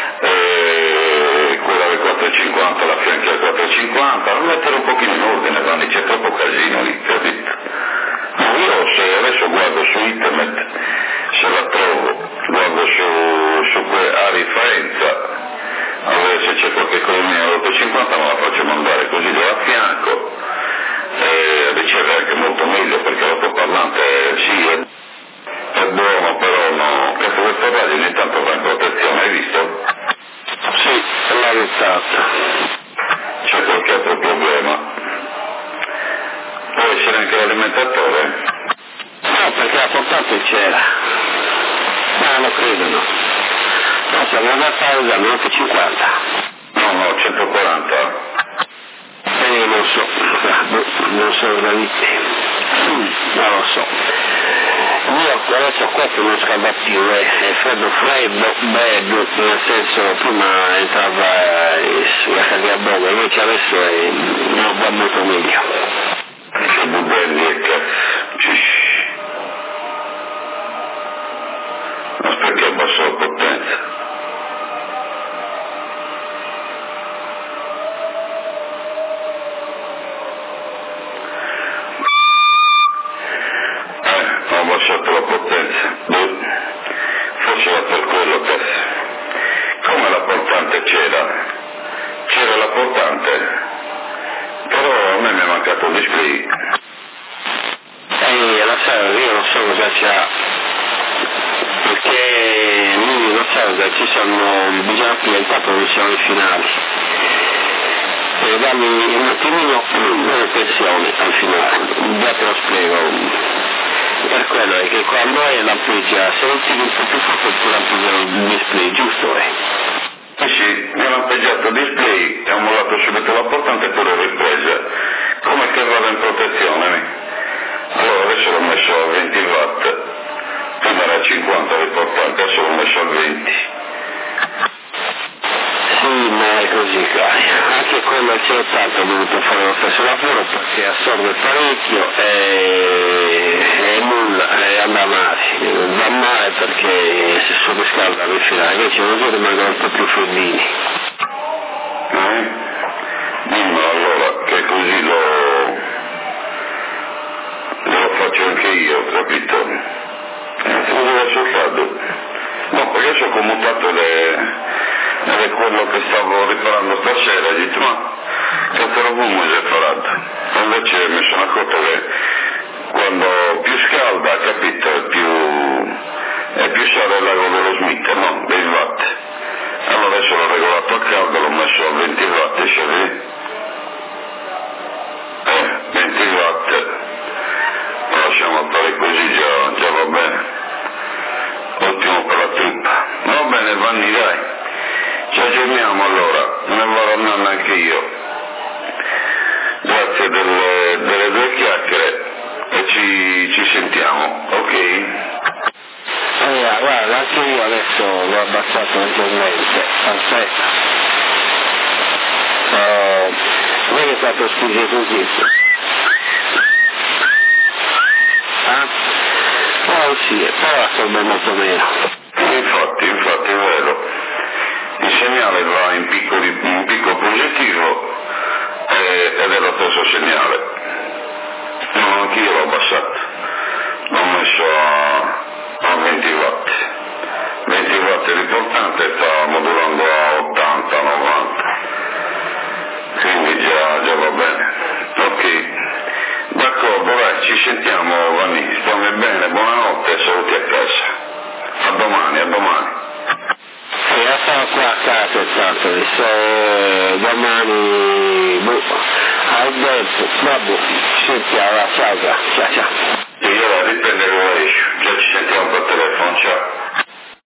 quella del 450 la fianchi al 450, non mettere un pochino in ordine, Vanni, c'è troppo casino lì, capito? Io se adesso guardo su internet, se la trovo, guardo su a riferenza, a vedere se c'è qualche colonnina all'850, ma la faccio mandare così da fianco, riceve anche molto meglio perché l'autoparlante sì, è buono, però no, che questa radio ogni tanto va in protezione, hai visto? Sì, l'ho notato. C'è qualche altro problema? Può essere anche l'alimentatore? No, perché la portante c'era. Ma non credo, no. No, se avevo dato usando 850. No, 140. Non so, non sono graviti. Non lo so. Io adesso questo non scalda più, è freddo, bello, nel senso prima entrava sulla caricaboga, invece adesso va molto meglio. C'è budelli e cazzo. Ma perché abbasso la potenza? Ho abbassato la potenza. Forse era per quello che... Come la portante c'era? C'era la portante? Però a me mi è mancato il display. La sala io non so cosa c'ha, perché lui non sa cosa ci sono, bisogna piantare dove siamo i finali. E darmi un attimino una riflessione al finale, già te lo spiego. Per quello è che quando è lampeggia, se non tiri un po' più forte può lampeggiare il display, giusto? Sì, mi ha lampeggiato il display, ho mollato subito la portante e poi l'ho ripresa. Come che vado in protezione? Allora adesso l'ho messo a 20 watt, prima era a 50 l'importante, adesso l'ho messo a 20. Sì, ma è così, cari. Anche quello al C80 ho dovuto fare lo stesso lavoro perché assorbe parecchio e nulla, e anda male. Va male perché se surriscalda mi finale, invece non so rimangono un po' più freddini. Dimmelo allora, che così lo faccio anche io, capito? Come sul caldo? No, perché adesso ho commutato quello che stavo riparando stasera, ho detto ma che robumo è separato. Invece mi sono accorto che quando più scalda, capito, è più sale il lago dello Smith, no? Dei watt. Allora adesso l'ho regolato a caldo, l'ho messo a 20 watt, vedi? 20 watt. Lasciamo fare così, già va bene. Ottimo per la trippa. Va bene Vanni, dai. Ci aggiorniamo allora, ne vado andando anche io. Grazie delle due chiacchiere e ci sentiamo, ok? Guarda, anche io adesso l'ho abbassato leggermente. Aspetta. Vedi è stato spinge così. Oh sì, però assorbe molto meno. Infatti è vero. Il segnale va in picco positivo ed è lo stesso segnale. No, anch'io l'ho abbassato. L'ho messo a 20 watt. 20 watt è l'importante, sta modulando a 80, 90. Quindi già va bene. Ok. D'accordo, dai, ci sentiamo Vanni, stammi bene, buonanotte e saluti a casa. A domani. Io sono qua a casa tanto, domani, Alberto, vabbè, sentiamo, ciao. Io la riprendo ci sentiamo per telefono, ciao.